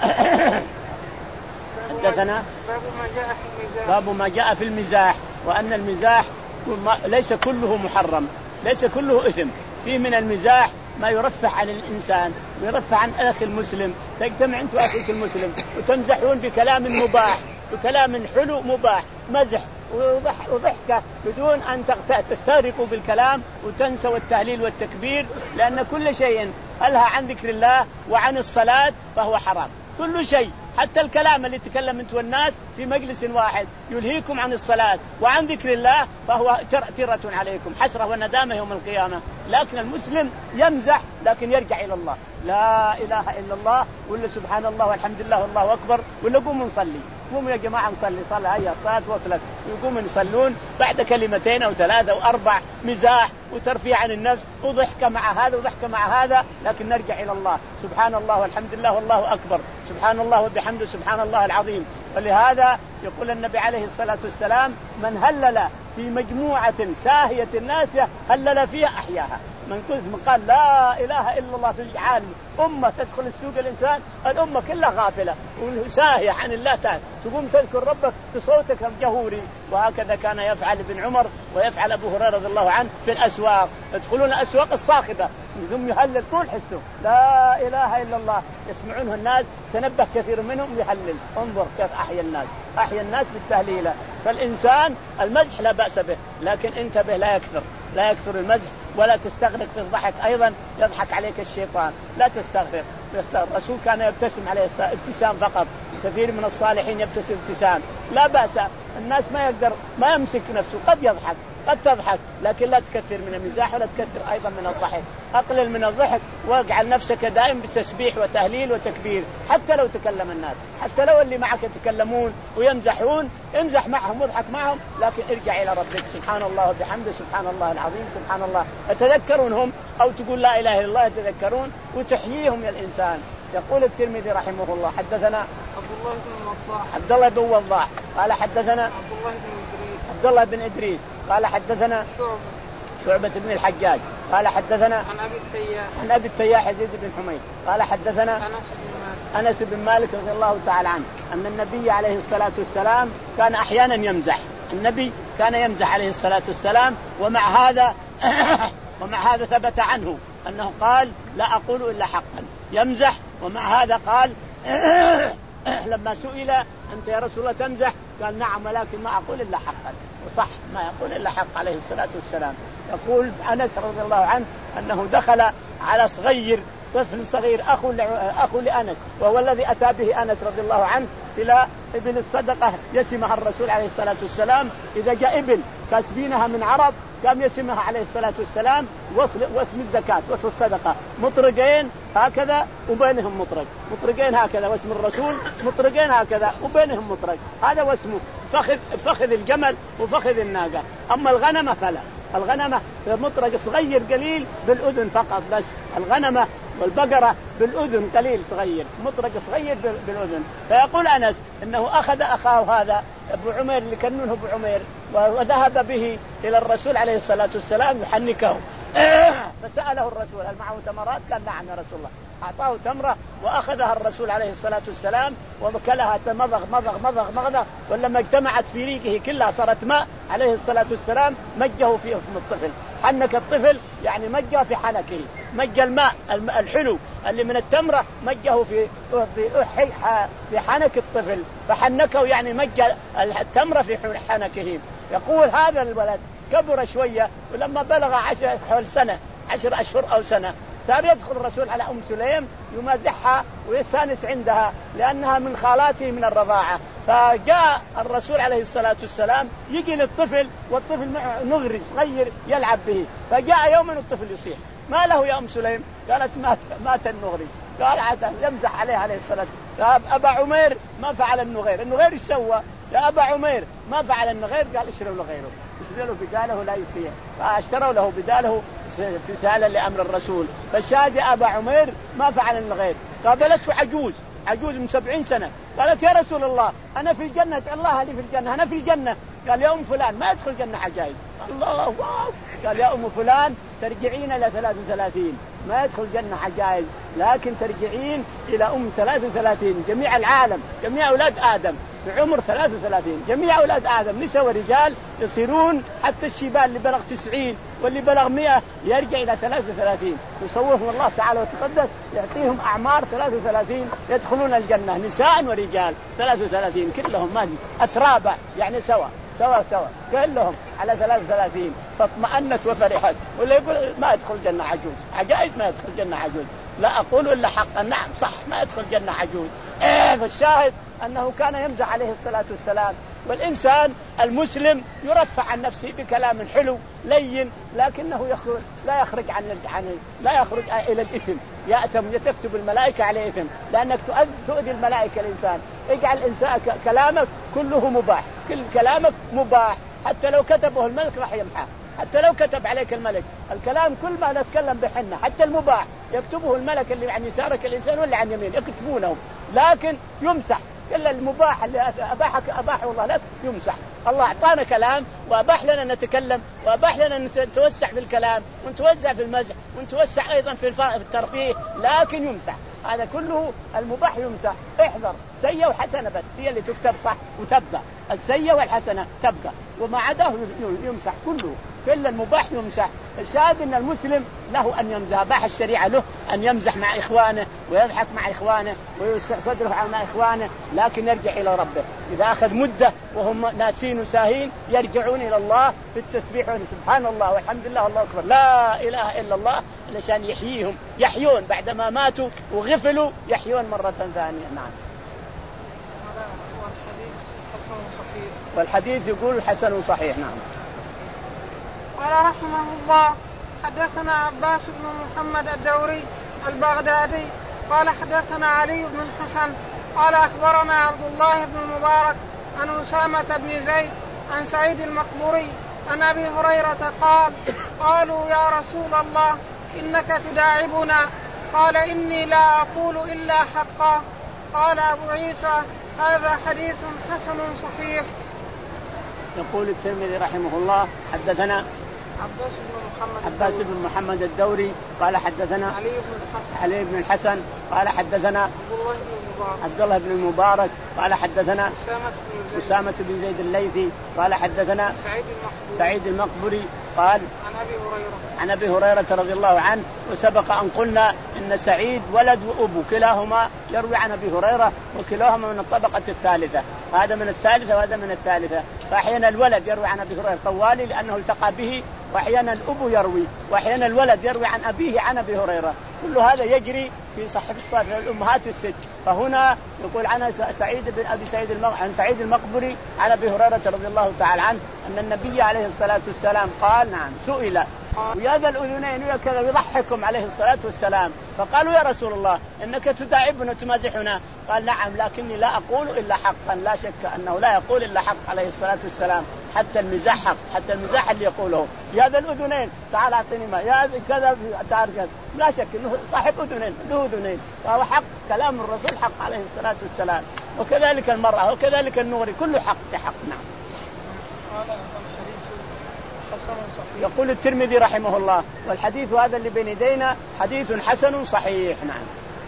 حدثنا باب ما جاء في المزاح. باب ما جاء في المزاح، وأن المزاح ليس كله محرم، ليس كله إثم. فيه من المزاح ما يرفع عن الإنسان ويرفع عن أخي المسلم. تجتمع أنت وأخيك المسلم وتمزحون بكلام مباح، بكلام حلو مباح، مزح وضحكة بدون أن تستغرقوا بالكلام وتنسوا التهليل والتكبير، لأن كل شيء ألهى عن ذكر الله وعن الصلاة فهو حرام. كل شيء، حتى الكلام اللي تكلم أنت والناس في مجلس واحد يلهيكم عن الصلاة وعن ذكر الله فهو ترة عليكم، حسرة وندامة يوم القيامة. لكن المسلم يمزح لكن يرجع إلى الله، لا إله إلا الله، ولا سبحان الله والحمد لله والله أكبر، ولا قوموا نصلي، قوموا يا جماعة نصلي صلاة، هيا الصلاة وصلت، يقوموا يصلون بعد كلمتين أو ثلاثة أو أربع، مزاح وترفيع عن النفس وضحك مع هذا وضحك مع هذا، لكن نرجع إلى الله، سبحان الله والحمد لله والله أكبر، سبحان الله وبحمده سبحان الله العظيم. ولهذا يقول النبي عليه الصلاة والسلام: من هلل في مجموعة ساهية ناسية هلل فيها أحياها. من كل من قال لا إله إلا الله في العالم أمة تدخل السوق الإنسان الأمة كلها غافلة وساهية عن الله تعالى، تقوم تذكر ربك بصوتك الجهوري. وهكذا كان يفعل ابن عمر ويفعل أبو هريرة رضي الله عنه في الأسواق، يدخلون الأسواق الصاخبة ثم يهلل طول حسه لا إله إلا الله، يسمعونه الناس، تنبه كثير منهم يهلل. انظر كيف أحيا الناس، أحيا الناس بالتهليلة. فالإنسان المزح لا بأس به، لكن انتبه لا يكثر، لا يكثر المزح، ولا تستغرق في الضحك أيضا، يضحك عليك الشيطان، لا تستغرق. الرسول كان يبتسم عليه ابتسام فقط، كثير من الصالحين يبتسم ابتسام لا بأس. الناس ما يقدر ما يمسك نفسه، قد يضحك قد تضحك، لكن لا تكثر من المزاح ولا تكثر أيضا من الضحك. أقلل من الضحك واجعل نفسك دائم بتسبيح وتهليل وتكبير، حتى لو تكلم الناس، حتى لو اللي معك يتكلمون ويمزحون امزح معهم واضحك معهم، لكن ارجع إلى ربك سبحان الله وبحمده سبحان الله العظيم سبحان الله، يتذكرونهم أو تقول لا إله إلا الله يتذكرون وتحييهم يا الإنسان. يقول الترمذي رحمه الله حدثنا عبد الله بن وضاح عبد الله بن وضاح قال حدثنا عبد الله بن إدريس عبد الله بن إدريس قال حدثنا شعبة شعبة بن الحجاج قال حدثنا عن أبي التياح عن أبي التياح يزيد بن حميد قال حدثنا أنس بن مالك أنس بن مالك رضي الله تعالى عنه أن النبي عليه الصلاة والسلام كان أحيانا يمزح. النبي كان يمزح عليه الصلاة والسلام، ومع هذا ومع هذا ثبت عنه أنه قال لا أقول إلا حقا، يمزح. ومع هذا قال لما سئل أنت يا رسول الله تمزح؟ قال نعم ولكن ما أقول إلا حقا، وصح ما يقول إلا حق عليه الصلاة والسلام. يقول أنس رضي الله عنه أنه دخل على صغير طفل صغير أخو أخو لأنس، وهو الذي أتى به أنس رضي الله عنه إلى ابن الصدقة يسمها الرسول عليه الصلاة والسلام. إذا جاء ابن كاسبينها من عرب قام يسمها عليه الصلاة والسلام وصل واسم الزكاة واسم الصدقة مطرقين هكذا وبينهم مطرق، مطرقين هكذا واسم الرسول مطرقين هكذا وبينهم مطرق، هذا واسمه فخذ فخذ الجمل وفخذ الناقة. أما الغنمة فلا، الغنمة مطرق صغير قليل بالأذن فقط بس، الغنمة والبقرة بالأذن قليل صغير، مطرق صغير بالأذن. فيقول أنس إنه أخذ أخاه هذا أبو عمير اللي كنونه أبو عمير وذهب به إلى الرسول عليه الصلاة والسلام يحنكه فسأله الرسول هل معه تمرات؟ قال نعم يا رسول الله. أعطاه تمرة وأخذها الرسول عليه الصلاة والسلام وكلها مضغ مضغ مضغ مضغ، ولما اجتمعت في ريقه كلها صارت ماء عليه الصلاة والسلام مجه في فم الطفل، حنك الطفل يعني مجه في حنكه، مج الماء الحلو اللي من التمرة مجه في في حنك الطفل فحنكه، يعني مج التمرة في حنكه. يقول هذا الولد كبر شوية ولما بلغ عشر حول سنة عشر أشهر أو سنة صار يدخل الرسول على أم سليم يمازحها ويستانس عندها لأنها من خالاته من الرضاعة. فجاء الرسول عليه الصلاة والسلام يجي للطفل والطفل معه نغري صغير يلعب به، فجاء يوم الطفل يصيح ما له يا أم سليم؟ قالت مات, مات النغري. قال عاد يمزح عليه عليه الصلاة والسلام. أبا عمير ما فعل النغير، النغير يسوى يا أبا عمير ما فعل النغير؟ قال اشتروا له غيره، اشتروا له بداله لا يصيح، فاشتروا له بداله امتثالا لأمر الرسول. فالشاهد يا أبا عمير ما فعل النغير. قابلته عجوز عجوز من سبعين سنة قالت يا رسول الله أنا في الجنة، الله لي في الجنة أنا في الجنة. قال يا أم فلان ما يدخل الجنة عجائز. الله واو. قال يا أم فلان ترجعين إلى ثلاث وثلاثين، ما يدخل الجنة عجائز لكن ترجعين إلى أم ثلاث وثلاثين. جميع العالم جميع أولاد آدم في عمر ثلاث وثلاثين، جميع أولاد آدم نساء ورجال يصيرون حتى الشيبان اللي بلغ تسعين واللي بلغ مئة يرجع إلى ثلاث وثلاثين، يصورهم الله تعالى وتقدس يعطيهم أعمار ثلاث وثلاثين يدخلون الجنة نساء ورجال ثلاث وثلاثين كلهم ما أترابع يعني سوا سوا سوا كلهم على ثلاث وثلاثين. فاطمأنت وفرحت. واللي يقول ما يدخل الجنة عجوز عجائز ما يدخل الجنة عجوز، لا أقول إلا حقا نعم صح ما يدخل الجنة عجوز. إيه فالشاهد أنه كان يمزح عليه الصلاة والسلام. والإنسان المسلم يرفع عن نفسه بكلام حلو لين، لكنه يخرج لا يخرج عن عن لا يخرج إلى الإثم، يأثم يتكتب الملائكة عليه إثم لأنك تؤذي الملائكة. الإنسان اجعل الإنسان كلامك كله مباح، كل كلامك مباح حتى لو كتبه الملك راح يمحى، حتى لو كتب عليك الملك الكلام كل ما نتكلم بحنة حتى المباح يكتبه الملك اللي عن يسارك الإنسان واللي عن يمين يكتبونه، لكن يمسح إلا المباح اللي أباحك أباحه الله لك يمسح. الله أعطانا كلام وأباح لنا نتكلم وأباح لنا نتوسع في الكلام ونتوسع في المزح ونتوسع أيضا في الترفيه، لكن يمسح هذا كله المباح يمسح. احذر سيئة وحسنة بس هي اللي تكتب صح وتبقى، السيئة والحسنة تبقى، وما عداه يمسح كله، كل المباح يمسح. الشاهد أن المسلم له أن يمزح، أباح الشريعة له أن يمزح مع إخوانه ويضحك مع إخوانه ويوسع صدره مع إخوانه، لكن يرجع إلى ربه. إذا أخذ مدة وهم ناسين وساهين يرجعون إلى الله في التسبيح سبحان الله والحمد لله والله أكبر لا إله إلا الله، علشان يحييهم يحيون بعدما ماتوا وغفلوا يحيون مرة ثانية. نعم. والحديث يقول حسن صحيح. نعم. قال رحمه الله حدثنا عباس بن محمد الدوري البغدادي قال حدثنا علي بن الحسن قال أخبرنا عبد الله بن المبارك عن أسامة بن زيد عن سعيد المقبوري عن أبي هريرة قال قالوا يا رسول الله إنك تداعبنا، قال إني لا أقول إلا حقا. قال أبو عيسى هذا حديث حسن صحيح. يقول الترمذي رحمه الله حدثنا عباس بن محمد عباس بن محمد الدوري قال حدثنا علي بن الحسن علي بن الحسن قال حدثنا عبد الله بن المبارك عبد الله بن المبارك قال حدثنا أسامة بن زيد أسامة بن زيد الليثي قال حدثنا سعيد المقبوري سعيد المقبري قال عن أبي هريرة عن أبي هريرة رضي الله عنه. وسبق أن قلنا إن سعيد ولد وأبو كلاهما يروي عن أبي هريرة وكلاهما من الطبقة الثالثة، هذا من الثالثة وهذا من الثالثة. فأحيانا الولد يروي عن أبي هريرة طوالي لأنه التقى به، وأحيانا الأب يروي، وأحيانا الولد يروي عن أبيه عن أبي هريرة. كل هذا يجري في صحيح الصحيح الأمهات الست. فهنا يقول عن سعيد بن أبي سعيد المق... عن سعيد المقبري عن أبي هريرة رضي الله تعالى عنه أن النبي عليه الصلاة والسلام قال نعم سئل ويا ذا الأذنين يضحكم عليه الصلاة والسلام، فقالوا يا رسول الله إنك تداعبنا تمازحنا، قال نعم لكني لا أقول إلا حقا. لا شك أنه لا يقول إلا حق عليه الصلاة والسلام، حتى المزاح حق، حتى المزاح اللي يقوله يا ذا الأذنين تعال أعطيني ما يا كذا تعال كذا، لا شك إنه صاحب أذنين له أذنين، فهو حق، كلام الرسول حق عليه الصلاة والسلام. وكذلك المرأة وكذلك النور كله حق بحق. نعم. يقول الترمذي رحمه الله والحديث هذا اللي بين يدينا حديث حسن صحيح. نعم.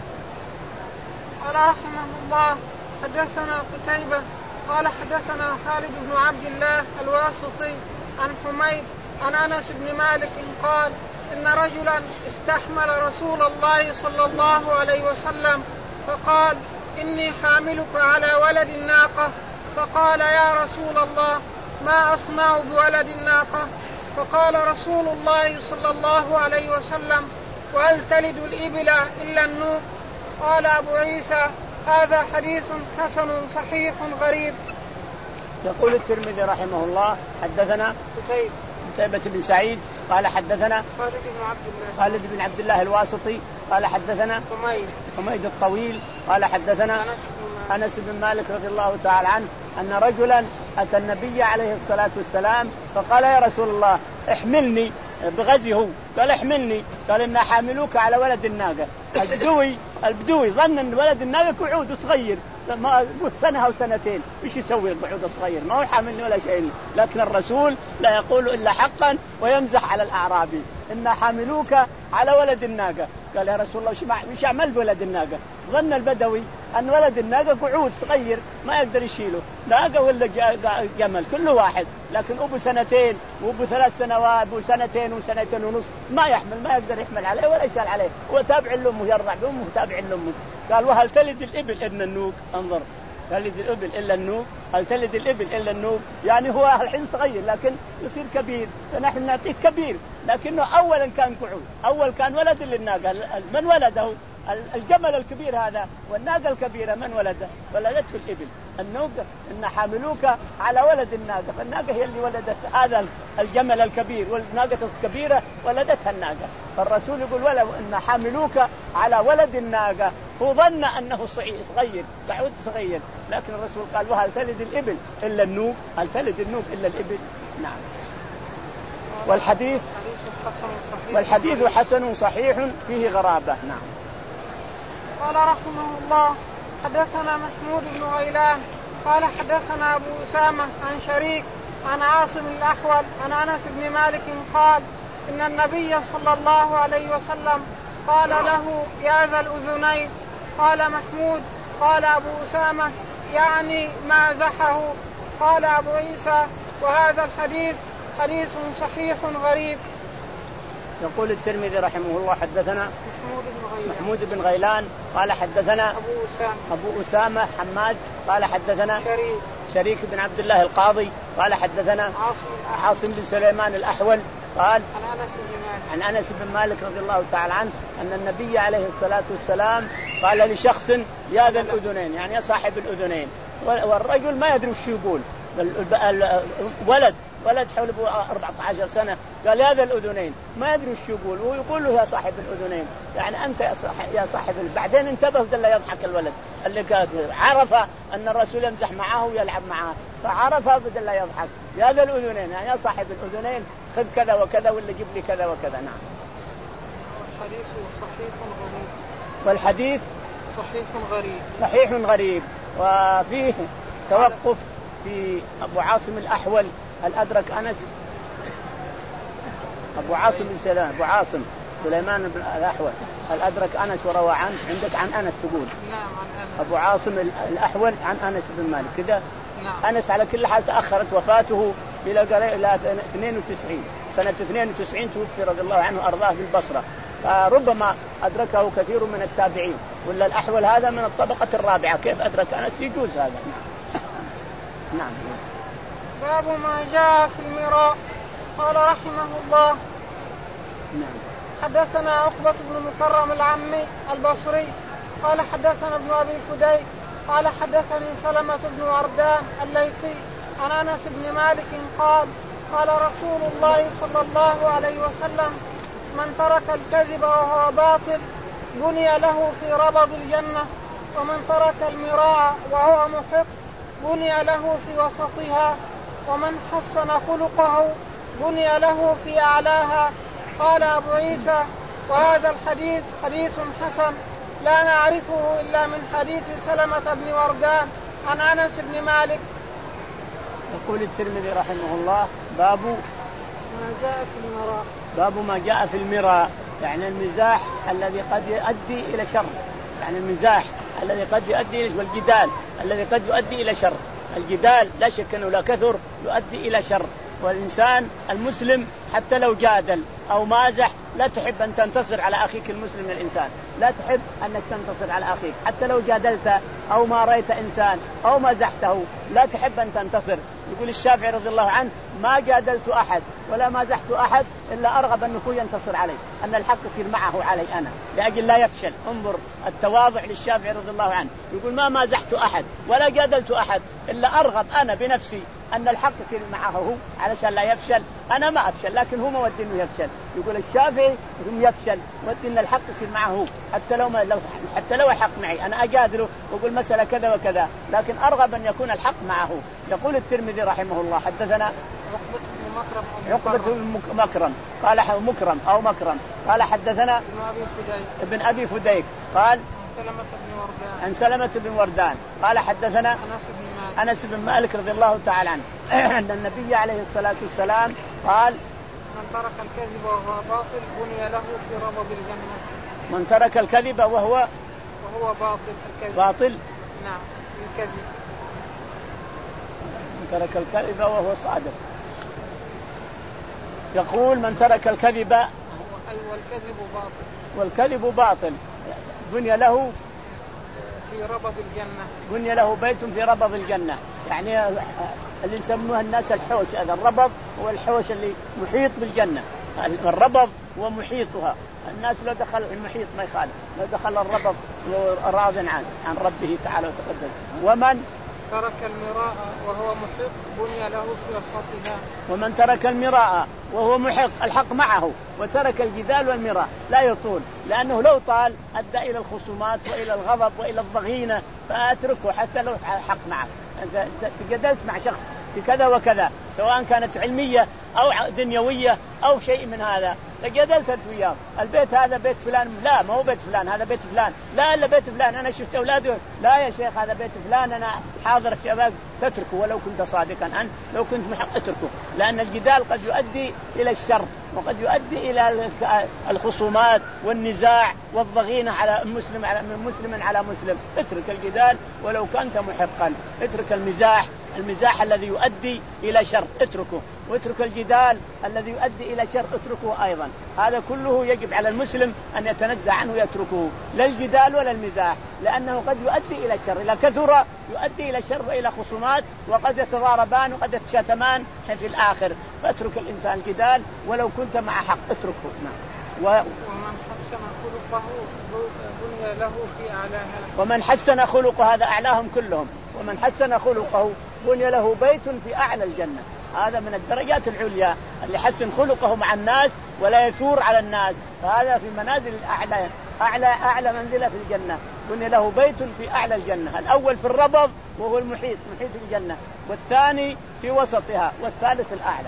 قال رحمه الله حدثنا قتيبة قال حدثنا خالد بن عبد الله الواسطي عن حميد عن أنس بن مالك قال إن رجلا استحمل رسول الله صلى الله عليه وسلم فقال إني حاملك على ولد الناقة، فقال يا رسول الله ما أصنع بولد الناقة؟ فقال رسول الله صلى الله عليه وسلم وهل تلد الإبل إلا النوق؟ قال أبو عيسى هذا حديث حسن صحيح غريب. يقول الترمذي رحمه الله حدثنا قتيبة قتيبة بن سعيد قال حدثنا خالد بن عبد الله خالد بن عبد الله الواسطي قال حدثنا حميد حميد الطويل قال حدثنا أنس بن مالك رضي الله تعالى عنه أن رجلا أتى النبي عليه الصلاة والسلام فقال يا رسول الله احملني بغزه، قال احملني، قال إن حاملوك على ولد الناقة. البدوي البدوي ظن أن ولد الناقة قعود صغير ما سنة أو سنتين، إيش يسوي القعود الصغير؟ ما هو حاملني ولا شيء. لكن الرسول لا يقول إلا حقا ويمزح على الأعرابي إن حاملوك على ولد الناقة. قال يا رسول الله وش أعمل بولد الناقة؟ ظن البدوي أن ولد الناقة قعود صغير ما يقدر يشيله، ناقة ولا جمل كل واحد، لكن أبو سنتين وأبو ثلاث سنوات وسنتين وسنتين ونصف ما يحمل، ما يقدر يحمل عليه ولا يشال عليه، هو تابع لأمه يرضع بأمه تابع لأمه. قال وهل تلد الإبل إلا النوق؟ انظر، تلد الإبل إلا النوق، هل تلد الإبل إلا النوق؟ يعني هو الحين صغير لكن يصير كبير، فنحن نعطيه كبير، لكنه أولا كان قعود، أول كان ولد للناقة. من ولده؟ الجمل الكبير هذا، والناقة الكبيرة من ولده؟ ولدته الإبل. النوق إن حاملوك على ولد الناقة، فالناقة هي اللي ولدت هذا الجمل الكبير، والناقة الكبيرة ولدتها الناقة. فالرسول يقول ولو إن حاملوك على ولد الناقة، هو ظن أنه صغير بعود صغير، لكن الرسول قال وهل تلد الإبل إلا النوق؟ هل تلد النوق إلا الإبل؟ نعم. والحديث والحديث حسن صحيح فيه غرابة. نعم. قال رحمه الله حدثنا محمود بن غيلان قال حدثنا أبو أسامة عن شريك عن عاصم الأحول عن أنس بن مالك قال إن النبي صلى الله عليه وسلم قال له يا ذا الأذنين. قال محمود قال أبو أسامة يعني مازحه. قال أبو عيسى وهذا الحديث حديث صحيح غريب. يقول الترمذي رحمه الله حدثنا محمود بن غيلان, محمود بن غيلان قال حدثنا أبو أسامة, أبو أسامة حماد قال حدثنا شريك, شريك بن عبد الله القاضي قال حدثنا عاصم, عاصم بن سليمان الأحول قال عن أنس بن مالك, عن أنس بن مالك رضي الله تعالى عنه أن النبي عليه الصلاة والسلام قال لشخص يا ذا الأذنين يعني يا صاحب الأذنين. والرجل ما يدري وش يقول. ولد ولد حوله أربعة عشر سنة قال يا ذا الأذنين ما يدري وش يقول ويقول له يا صاحب الأذنين يعني أنت يا صاحب, يا صاحب. بعدين انتبه بدل يضحك الولد اللي كان عرف أن الرسول يمزح معه ويلعب معه فعرف بدل يضحك يا ذا الأذنين يعني يا صاحب الأذنين خذ كذا وكذا ولا جيب لي كذا وكذا. نعم. والحديث صحيح غريب. والحديث صحيح غريب صحيح غريب وفيه توقف في أبو عاصم الأحول هل أدرك أنس. أبو عاصم بن سليمان أبو عاصم سليمان بن الأحول هل أدرك أنس وروى عنه. عندك عن أنس تقول نعم عن أنس. أبو عاصم الأحول عن أنس بن مالك كده. نعم. أنس على كل حال تأخرت وفاته إلى إلى اثنين وتسعين سنة اثنين وتسعين توفي رضي الله عنه أرضاه بالبصرة فربما أدركه كثير من التابعين ولا الأحول هذا من الطبقة الرابعة كيف أدرك أنس يجوز هذا. نعم. باب ما جاء في المراء. قال رحمه الله نعم. حدثنا عقبة بن مكرم العمي البصري قال حدثنا ابن أبي فديك قال حدثني سلمة بن وردان الليثي عن أنس بن مالك قال قال رسول الله صلى الله عليه وسلم من ترك الكذب وهو باطل بني له في ربض الجنة ومن ترك المراء وهو محق بني له في وسطها ومن حسن خلقه بني له في أعلاها. قال أبو عيسى وهذا الحديث حديث حسن لا نعرفه إلا من حديث سلمة بن وردان عن أنس بن مالك. يقول الترمذي رحمه الله باب ما جاء في المراء. باب ما جاء في المراء يعني المزاح الذي قد يؤدي إلى شر يعني المزاح الذي قد يؤدي إلى والجدال الذي قد يؤدي إلى شر. الجدال لا شك أنه لا كثر يؤدي إلى شر والإنسان المسلم حتى لو جادل أو مازح لا تحب أن تنتصر على أخيك المسلم الإنسان لا تحب أنك تنتصر على أخيك حتى لو جادلت أو ماريت إنسان أو مازحته لا تحب أن تنتصر. يقول الشافعي رضي الله عنه ما جادلت أحد ولا مازحت أحد إلا أرغب أن أخوي ينتصر علي أن الحق يصير معه علي أنا لأجل لا يفشل. انظر التواضع للشافعي رضي الله عنه يقول ما مازحت أحد ولا جادلت أحد إلا أرغب أنا بنفسي أن الحق يصير معه هو علشان لا يفشل أنا ما أفشل لكن هو ما ودي إنه يفشل. يقول الشافعي هم يفشل ودي إن الحق يصير معه هو حتى لو ما لو حتى لو الحق معي أنا أجادله وأقول مسألة كذا وكذا لكن أرغب أن يكون الحق معه. يقول الترمذي رحمه الله حدثنا عقبة بن مكرم قال مكرم أو مكرم قال حدثنا ابن أبي فديك قال عن سلمة بن وردان قال حدثنا أنس بن مالك رضي الله تعالى عنه أن النبي عليه الصلاة والسلام قال من ترك الكذب وهو باطل بني له في ربض الجنة. من ترك الكذب وهو وهو باطل الكذب باطل نعم الكذب. من ترك الكذب وهو صادق. يقول من ترك الكذب والكذب باطل والكذب باطل بني له في ربض الجنة بني له بيت في ربض الجنة يعني اللي يسموها الناس الحوش. هذا الربض هو الحوش اللي محيط بالجنة. الربض ومحيطها الناس لو دخل المحيط ما يخالف لو دخل الربض راض عن عن ربه تعالى وتقدم. ومن ترك المراء وهو محق بني له في وسطها. ومن ترك المراء وهو محق الحق معه وترك الجدال والمراء لا يطول لأنه لو طال أدى إلى الخصومات وإلى الغضب وإلى الضغينة فأتركه حتى لو الحق معك. أنت تجادلت مع شخص في كذا وكذا سواء كانت علمية أو دنيوية أو شيء من هذا، تجادلت وياه البيت هذا بيت فلان، لا ما هو بيت فلان هذا بيت فلان، لا إلا بيت فلان أنا شفت أولاده، لا يا شيخ هذا بيت فلان أنا حاضر في أباك، تتركه ولو كنت صادقا أنت، لو كنت محق اتركه، لأن الجدال قد يؤدي إلى الشر وقد يؤدي إلى الخصومات والنزاع والضغينة على مسلم على من مسلم على مسلم. اترك الجدال ولو كنت محقا، اترك المزاح المزاح الذي يؤدي إلى شر اتركه، واترك الجدال الذي يؤدي إلى شر اتركه أيضا. هذا كله يجب على المسلم أن يتنزع عنه يتركه، لا الجدال ولا المزاح، لأنه قد يؤدي إلى الشر، إذا كثر يؤدي إلى شر وإلى خصومات، وقد يتضاربان وقد يتشاتمان في الآخر. فاترك الإنسان الجدال ولو كنت مع حق اتركه. و... ومن حسن خلقه بني له في أعلاها. ومن حسن خلقه هذا أعلاهم كلهم، ومن حسن خلقه بني له بيت في أعلى الجنة. هذا من الدرجات العليا اللي حسن خلقه مع الناس ولا يثور على الناس، فهذا في منازل الأعلى، أعلى أعلى منزلة في الجنة. بني له بيت في أعلى الجنة، الأول في الربض وهو المحيط محيط الجنة، والثاني في وسطها، والثالث الأعلى.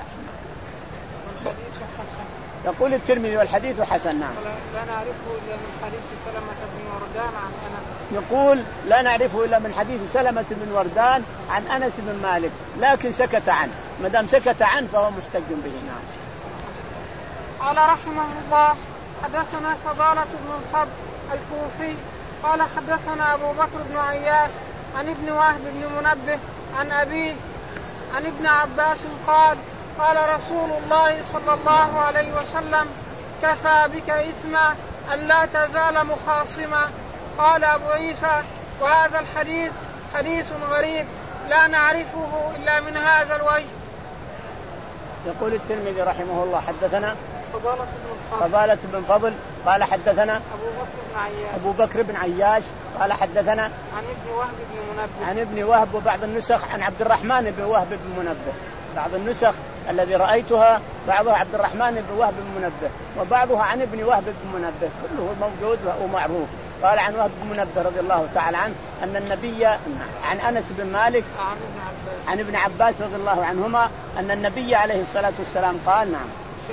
يقول الترمذي والحديث حسن. نعم. لا نعرفه إلا من حديث سلمة بن وردان عن أنس. يقول لا نعرفه إلا من حديث سلمة بن وردان عن أنس بن مالك، لكن سكت عنه، ما دام سكت عنه فهو محتج به. نعم. قال رحمه الله حدثنا فضالة بن الفضل الكوفي قال حدثنا أبو بكر بن عياش عن ابن وهب بن منبه عن أبيه عن ابن عباس قال قال رسول الله صلى الله عليه وسلم كفى بك إثما أن لا تزال مخاصما. قال أبو عيسى وهذا الحديث حديث غريب لا نعرفه إلا من هذا الوجه. يقول الترمذي رحمه الله حدثنا فضالة بن فضل, فضالة بن فضل قال حدثنا أبو بكر بن عياش أبو بكر بن عياش قال حدثنا عن ابن وهب بن منبه عن ابن وهب، وبعض النسخ عن عبد الرحمن بن وهب بن منبه، بعض النسخ الذي رأيتها بعضها عبد الرحمن بن وهب بن منبه وبعضها عن ابن وهب بن منبه، كله موجود ومعروف. قال عن وهب بن منبه رضي الله تعالى عنه أن النبي عن أنس بن مالك عن ابن عباس رضي الله عنهما أن النبي عليه الصلاة والسلام قال نعم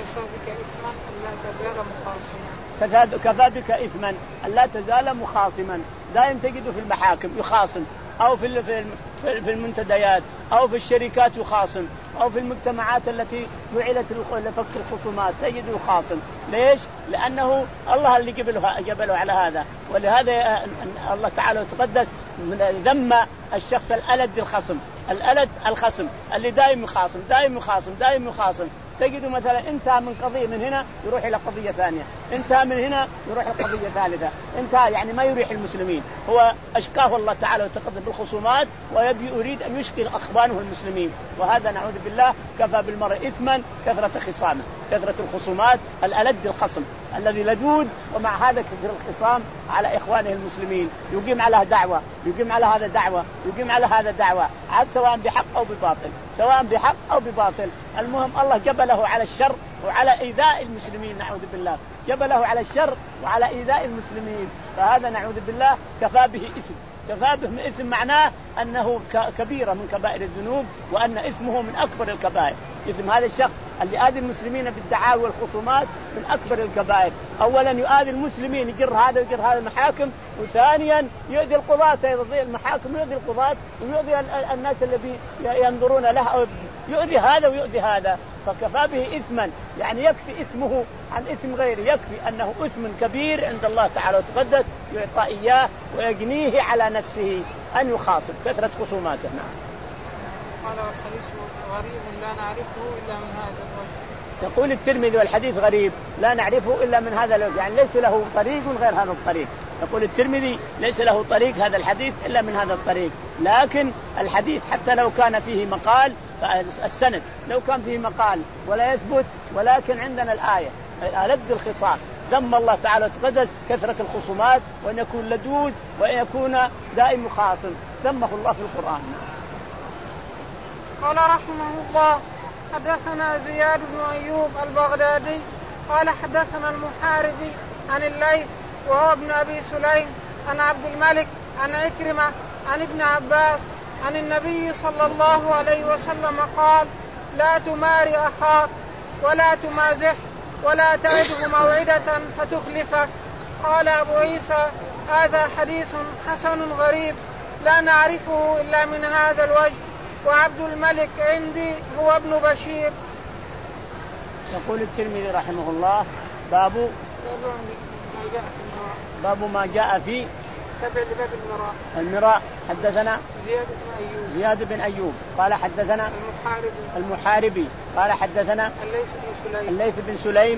كفى بك إثما أن لا تزال مخاصما. دائما تجده في المحاكم يخاصم، أو في في المنتديات، أو في الشركات يخاصم، أو في المجتمعات التي جعلت لفك الخصومات تجده يخاصم. ليش؟ لأنه الله اللي جبله جبله على هذا، ولهذا الله تعالى يتقدس ذم الشخص الألد الخصم، الألد الخصم اللي دائم يخاصم دائم يخاصم دائم يخاصم. تجد مثلا انتهى من قضية من هنا يروح إلى قضية ثانية، انتهى من هنا يروح إلى قضية ثالثة، انتهى يعني ما يريح المسلمين. هو أشقاه الله تعالى وتقدم بالخصومات ويبي يريد أن يشقي أخوانه المسلمين، وهذا نعوذ بالله كفى بالمرء إثما كثرة خصامه، كثرة الخصومات، الألد الخصم الذي لدود، ومع هذا كثر الخصام على إخوانه المسلمين، يقيم على دعوة يقيم على هذا دعوة يقيم على هذا دعوة، عاد سواء بحق أو بباطل، سواء بحق أو بباطل. المهم الله جبله على الشر وعلى إيذاء المسلمين، نعوذ بالله جبله على الشر وعلى إيذاء المسلمين، فهذا نعوذ بالله كفى به إثم. كفى به إثم معناه أنه كبيرة من كبائر الذنوب، وأن إثمه من أكبر الكبائر. إثم هذا الشخص اللي يؤذي المسلمين بالدعاوى والخصومات من أكبر الكبائر. أولا يؤذي المسلمين، يجر هذا يجر هذا المحاكم، وثانيا يؤذي القضاة، يؤذي المحاكم ويؤذي القضاة ويؤذي الناس اللي ينظرون له، أو يؤذي هذا ويؤذي هذا. فكفى به إثما يعني يكفي إثمه عن إثم غيره، يكفي أنه إثم كبير عند الله تعالى وتقدس يعطى إياه ويجنيه على نفسه أن يخاصم كثرة خصوماته. قال الحديث غريب لا نعرفه إلا من هذا الوجه. يقول الترمذي والحديث غريب لا نعرفه إلا من هذا الوجه، يعني ليس له طريق غير هذا الطريق. يقول الترمذي ليس له طريق هذا الحديث إلا من هذا الطريق، لكن الحديث حتى لو كان فيه مقال، السند لو كان فيه مقال ولا يثبت، ولكن عندنا الآية ألد الخصام، ذم الله تعالى تقدس كثرة الخصومات، وأن يكون لدود وأن يكون دائم مخاصم، ذمه الله في القرآن. قال رحمه الله حدثنا زياد بن أيوب البغدادي قال حدثنا المحاربي عن الليث وهو ابن أبي سليم عن عبد الملك عن عكرمة عن ابن عباس عن النبي صلى الله عليه وسلم قال لا تماري أخاك ولا تمازح ولا تعده موعدة فتخلفه. قال أبو عيسى هذا حديث حسن غريب لا نعرفه إلا من هذا الوجه، وعبد الملك عندي هو ابن بشير. يقول الترمذي رحمه الله باب باب ما جاء في تبع لباب المراء. المراء. حدثنا زياد بن أيوب زياد بن أيوب قال حدثنا المحاربي المحاربي قال حدثنا الليث بن سليم الليث بن سليم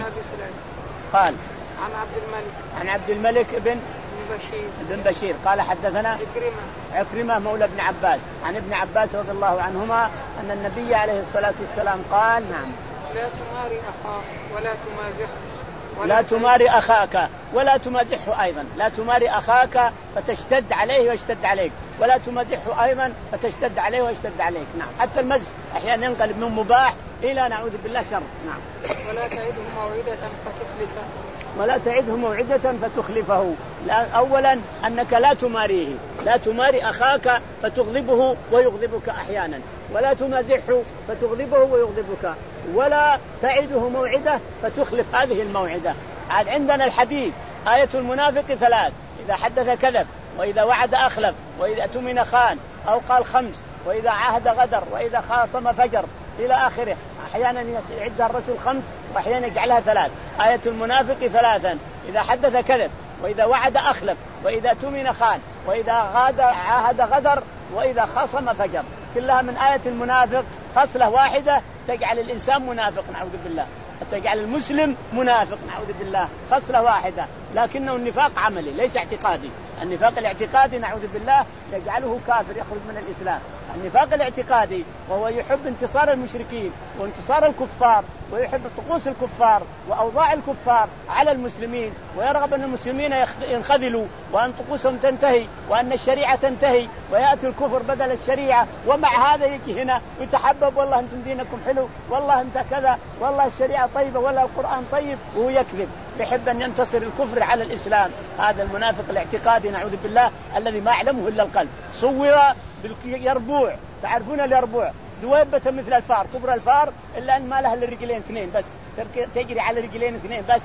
قال عن عبد الملك عن عبد الملك بن بشير بن بشير قال حدثنا عكرمة عكرمة مولى ابن عباس عن ابن عباس رضي الله عنهما أن النبي عليه الصلاة والسلام قال نعم لا تماري أخاك ولا تمازحه لا تماري أخاك ولا تمازحه أيضا. لا تماري أخاك فتشتد عليه ويشتد عليك، ولا تمازحه أيضا فتشتد عليه ويشتد عليك. نعم حتى المزح أحيانا ينقلب من مباح إلى نعوذ بالله شر. نعم ولا تعده موعدة فتخلفه ولا تعده موعدة فتخلفه. أولا أنك لا تماريه، لا تماري أخاك فتغضبه ويغضبك أحيانا، ولا تمازحه فتغضبه ويغضبك، ولا تعده موعدة فتخلف هذه الموعدة. عاد عندنا الحديث آية المنافق ثلاث: إذا حدث كذب، وإذا وعد أخلف، وإذا اؤتمن خان، أو قال خمس، وإذا عاهد غدر، وإذا خاصم فجر، إلى آخره. أحيانا يعدها الرسول خمس وأحيانا يجعلها ثلاث. آية المنافق ثلاثا: إذا حدث كذب، وإذا وعد أخلف، وإذا اؤتمن خان، وإذا غاد عاهد غدر، وإذا خاصم فجر. كلها من آية المنافق. خصلة واحدة تجعل الإنسان منافق نعوذ بالله، تجعل المسلم منافق نعوذ بالله. خصلة واحدة، لكنه النفاق عملي ليس اعتقادي. النفاق الاعتقادي نعوذ بالله يجعله كافر يخرج من الإسلام. النفاق الاعتقادي وهو يحب انتصار المشركين وانتصار الكفار، ويحب طقوس الكفار وأوضاع الكفار على المسلمين، ويرغب أن المسلمين ينخذلوا وأن طقوسهم تنتهي وأن الشريعة تنتهي ويأتي الكفر بدل الشريعة. ومع هذا يجي هنا ويتحبب: والله أنتم دينكم حلو، والله أنت كذا، والله الشريعة طيبة، والله القرآن طيب، وهو يكذب، يحب أن ينتصر الكفر على الإسلام. هذا المنافق الاعتقادي نعوذ بالله الذي ما يعلمه إلا القلب. صور باليربوع، تعرفون اليربوع دويبة مثل الفار، كبر الفار إلا أن ما لها الرجلين اثنين بس، تجري على رجلين اثنين بس،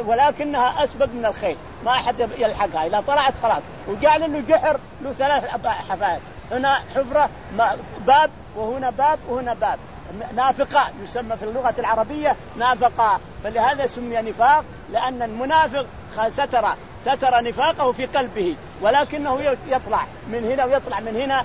ولكنها أسبق من الخيل، ما أحد يلحقها. إذا طلعت خلاص. وجعل له جحر له ثلاث حفايات، هنا حفرة باب، وهنا باب، وهنا باب. نافقة يسمى في اللغة العربية نافقة. فلهذا سمي نفاق، لأن المنافق ستر ستر نفاقه في قلبه، ولكنه يطلع من هنا ويطلع من هنا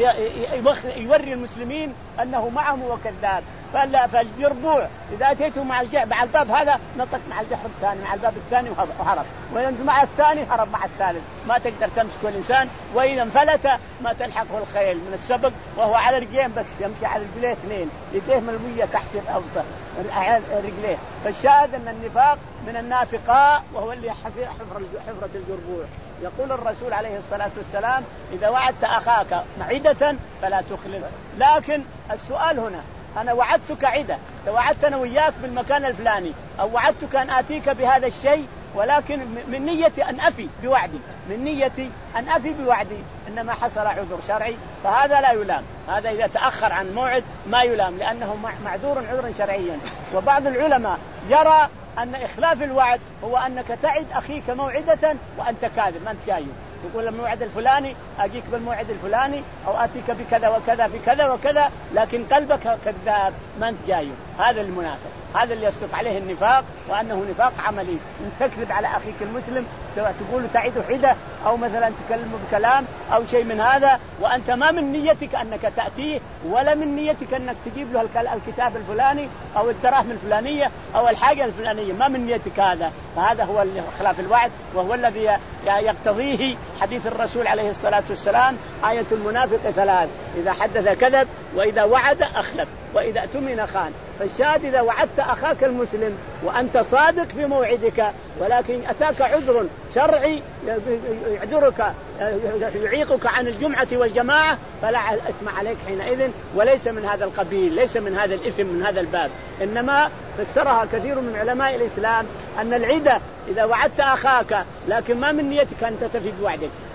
يوري المسلمين أنه معهم وكذاب. فاليربوع إذا أتيته مع مع الباب هذا نطق مع الجحر الثاني، مع الباب الثاني وهرب، وينزل مع الثاني هرب مع الثالث. ما تقدر تمسك الإنسان، وإذا انفلت ما تلحقه الخيل من السبق وهو على رجلين بس، يمشي على رجليه اثنين، يديه ملوية تحت الأوسط رجليه. فالشاهد أن النفاق من النافقاء، وهو اللي حفرة الجربوع. يقول الرسول عليه الصلاة والسلام: إذا وعدت أخاك معدة فلا تخلف. لكن السؤال هنا: أنا وعدتك عدة، وعدت أنا وياك بالمكان الفلاني، أو وعدتك أن آتيك بهذا الشيء، ولكن من نيتي أن أفي بوعدي، من نيتي أن أفي بوعدي، إنما حصل عذر شرعي فهذا لا يلام. هذا إذا تأخر عن موعد ما يلام، لأنه معذور عذرا شرعيا. وبعض العلماء يرى أن إخلاف الوعد هو أنك تعد أخيك موعدة وأنت كاذب، ما أنت جاي، تقول الموعد الفلاني أجيك بالموعد الفلاني، أو آتيك بكذا وكذا بكذا وكذا، لكن قلبك كذاب ما أنت جاي. هذا المنافق، هذا اللي يصدق عليه النفاق، وأنه نفاق عملي. إن تكذب على أخيك المسلم، تقول تعد حدة، أو مثلا تكلمه بكلام أو شيء من هذا، وأنت ما من نيتك أنك تأتيه، ولا من نيتك أنك تجيب له الكتاب الفلاني أو الدراهم الفلانية أو الحاجة الفلانية، ما من نيتك هذا. فهذا هو خلاف الوعد، وهو الذي يقتضيه حديث الرسول عليه الصلاة والسلام: آية المنافق ثلاث: إذا حدث كذب، وإذا وعد أخلف، وإذا اؤتمن خان. فالشاهد إذا وعدت أخاك المسلم وأنت صادق في موعدك، ولكن أتاك عذر شرعي يعذرك يعيقك عن الجمعة والجماعة، فلا إثم عليك حينئذ، وليس من هذا القبيل، ليس من هذا الإثم، من هذا الباب. إنما فسرها كثير من علماء الإسلام أن العدة إذا وعدت أخاك لكن ما من نيتك أن تتفي بوعدك،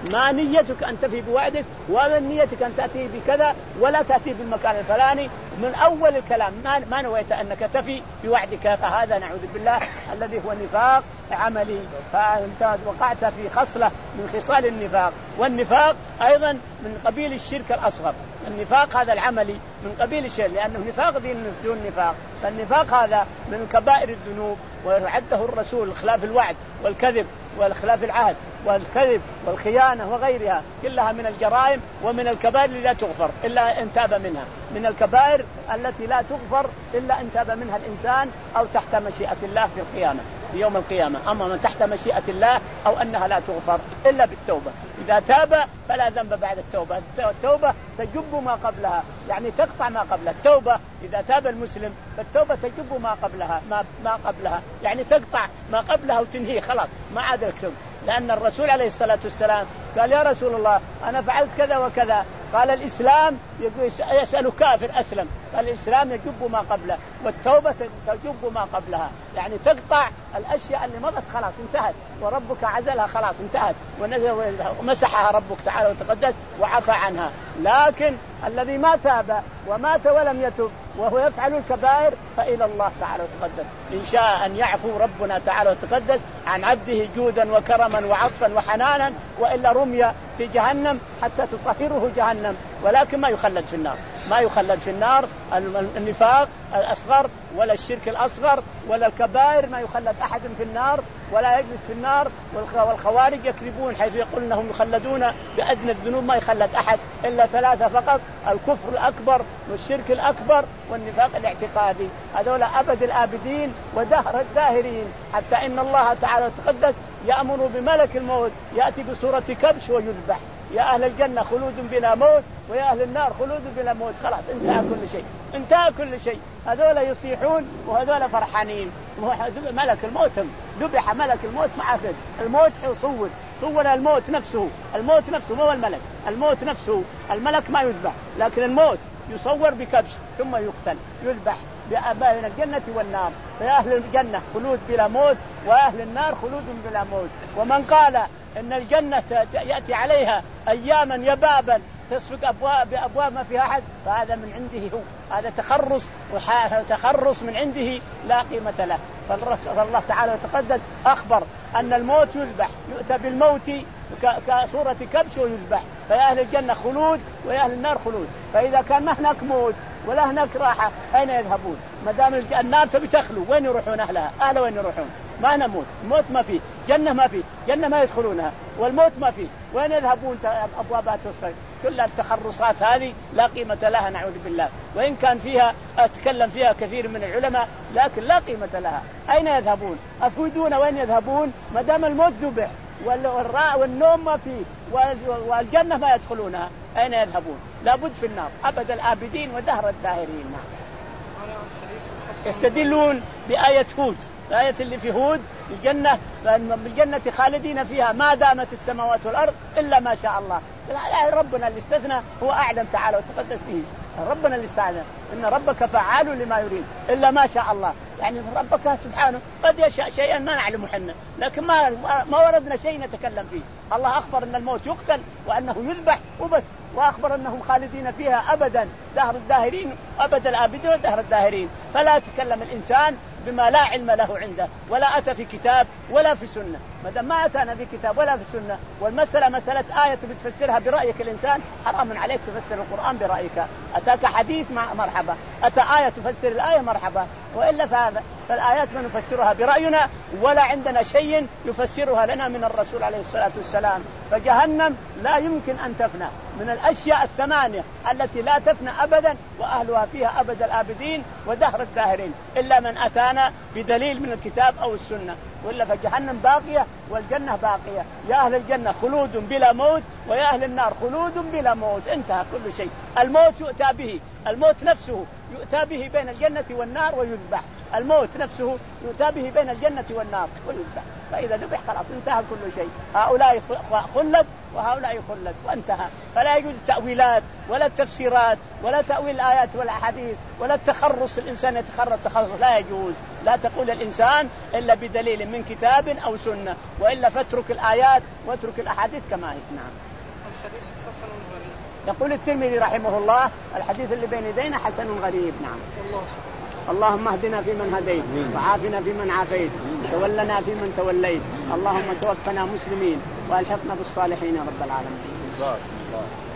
ما نيتك أن تفي بوعدك ولا نيتك أن تأتي بكذا ولا تأتي بالمكان الفلاني من أول الكلام ما, ما نويت أنك تفي بوعدك، فهذا نعوذ بالله الذي هو نفاق عملي، فأنت وقعت في خصلة من خصال النفاق. والنفاق أيضا من قبيل الشرك الأصغر، النفاق هذا العملي من قبيل الشرك، لأنه نفاق دون نفاق، فالنفاق هذا من كبائر الذنوب، وعده الرسول خلاف الوعد والكذب والخلاف العهد والكذب والخيانة وغيرها كلها من الجرائم ومن الكبائر التي لا تغفر إلا إن تاب منها، من الكبائر التي لا تغفر إلا إن تاب منها الإنسان أو تحت مشيئة الله في القيامة في يوم القيامة. أما من تحت مشيئة الله أو أنها لا تغفر إلا بالتوبة، إذا تاب فلا ذنب بعد التوبة، التوبة تجب ما قبلها، يعني تقطع ما قبلها. التوبة إذا تاب المسلم فالتوبة تجب ما قبلها ما, ما قبلها يعني تقطع ما قبلها وتنهي خلاص ما عاد التوبة. لأن الرسول عليه الصلاة والسلام قال يا رسول الله أنا فعلت كذا وكذا، قال الإسلام يسأل كافر أسلم، قال الإسلام يجب ما قبله والتوبة تجب ما قبلها، يعني تقطع الأشياء اللي مضت خلاص انتهت وربك عزلها خلاص انتهت ومسحها ربك تعالى وتقدس وعفى عنها. لكن الذي ما تاب ومات ولم يتب وهو يفعل الكبائر فإلى الله تعالى وتقدس إن شاء أن يعفو ربنا تعالى وتقدس عن عبده جودا وكرما وعطفا وحنانا، وإلا رمي في جهنم حتى تطهره جهنم، ولكن ما يخلد في النار، ما يخلد في النار النفاق الأصغر ولا الشرك الأصغر ولا الكبائر، ما يخلد أحد في النار ولا يجلس في النار. والخوارج يكذبون حيث يقول أنهم يخلدون بأدنى الذنوب، ما يخلد أحد إلا ثلاثة فقط: الكفر الأكبر والشرك الأكبر والنفاق الاعتقادي، هذول أبد الآبدين ودهر الداهرين، حتى إن الله تعالى تقدس يأمر بملك الموت يأتي بصورة كبش ويذبح. يا أهل الجنة خلود بلا موت ويا أهل النار خلود بلا موت، خلاص انتهى كل شيء، انتهى كل شيء. هذول يصيحون وهذول فرحانين. ملك الموت ذبح، ملك الموت معافد، الموت صور صور الموت نفسه، الموت نفسه مو الملك، الموت نفسه، الملك ما يذبح لكن الموت يصور بكبش ثم يقتل يذبح بين الجنة والنار. فيا أهل الجنة خلود بلا موت وأهل النار خلود بلا موت. ومن قال إن الجنة يأتي عليها أياما يبابا تسفك أبواب بأبواب ما فيها أحد فهذا من عنده هو، هذا تخرص وتخرص من عنده لا قيمة له. فالله تعالى وتقدس أخبر أن الموت يذبح، يؤتى بالموت كصورة كبش ويذبح. فيا أهل الجنة خلود ويا أهل النار خلود. فإذا كان ما هناك موت ولا هناك راحة أين يذهبون؟ ما دام النار تبي تخلو وين يروحون أهلها؟ أهلها وين يروحون؟ ما نموت، الموت ما فيه، جنة ما فيه، جنة ما يدخلونها، والموت ما فيه، وين يذهبون؟ أبوابها تسفل. كل التخرصات هذه لا قيمة لها نعوذ بالله، وإن كان فيها أتكلم فيها كثير من العلماء لكن لا قيمة لها. أين يذهبون؟ أفيدون وين يذهبون؟ ما دام الموت ذبح والنوم ما فيه والجنة ما يدخلونها أين يذهبون؟ لابد في النار أبد الآبدين ودهر الداهرين. يستدلون بآية هود، الآية اللي في هود الجنة بالجنة خالدين فيها ما دامت السماوات والأرض إلا ما شاء الله. ربنا اللي استثنى هو أعلم تعالى وتقدس به، ربنا اللي استثنى إن ربك فعال لما يريد إلا ما شاء الله. يعني ربك سبحانه قد يشاء شيئا ما نعلم حنا، لكن ما ما وردنا شيء نتكلم فيه. الله أخبر أن الموت يقتل وأنه يذبح وبس، وأخبر أنهم خالدين فيها أبدا دهر الداهرين أبد الآبدين ودهر الداهرين. فلا يتكلم الإنسان بما لا علم له عنده ولا أتى في كتاب ولا في سنة. ما دام ما أتانا في كتاب ولا في سنة والمسألة مسألة آية بتفسرها برأيك الإنسان، حرام عليك تفسر القرآن برأيك. أتاك حديث مرحبا، أتى آية تفسر الآية مرحبا، وإلا فهذا فالآيات ما نفسرها برأينا ولا عندنا شيء يفسرها لنا من الرسول عليه الصلاة والسلام. فجهنم لا يمكن أن تفنى، من الأشياء الثمانية التي لا تفنى أبدا وأهلها فيها أبد الآبدين ودهر الداهرين إلا من أتانا بدليل من الكتاب أو السنة، وإلا فجهنم باقية والجنة باقية. يا أهل الجنة خلود بلا موت ويا أهل النار خلود بلا موت، انتهى كل شيء. الموت يؤتى به الموت نفسه يؤتى به بين الجنة والنار ويذبح، الموت نفسه يؤتى به بين الجنة والنار ويذبح، فإذا ذبح خلاص انتهى كل شيء. هؤلاء خلد وهؤلاء خلد وانتهى. فلا يجوز التأويلات ولا التفسيرات ولا تأويل الآيات والأحاديث ولا التخرص، الإنسان يتخرص تخرص لا يجوز. لا تقول الإنسان إلا بدليل من كتاب أو سنة، وإلا فاترك الآيات واترك الأحاديث كما هي. نعم. يقول الترمذي رحمه الله الحديث اللي بين يدينا حسن غريب. نعم. اللهم اهدنا فيمن هديت وعافنا فيمن عافيت وتولنا فيمن توليت، اللهم توفنا مسلمين والحقنا بالصالحين يا رب العالمين.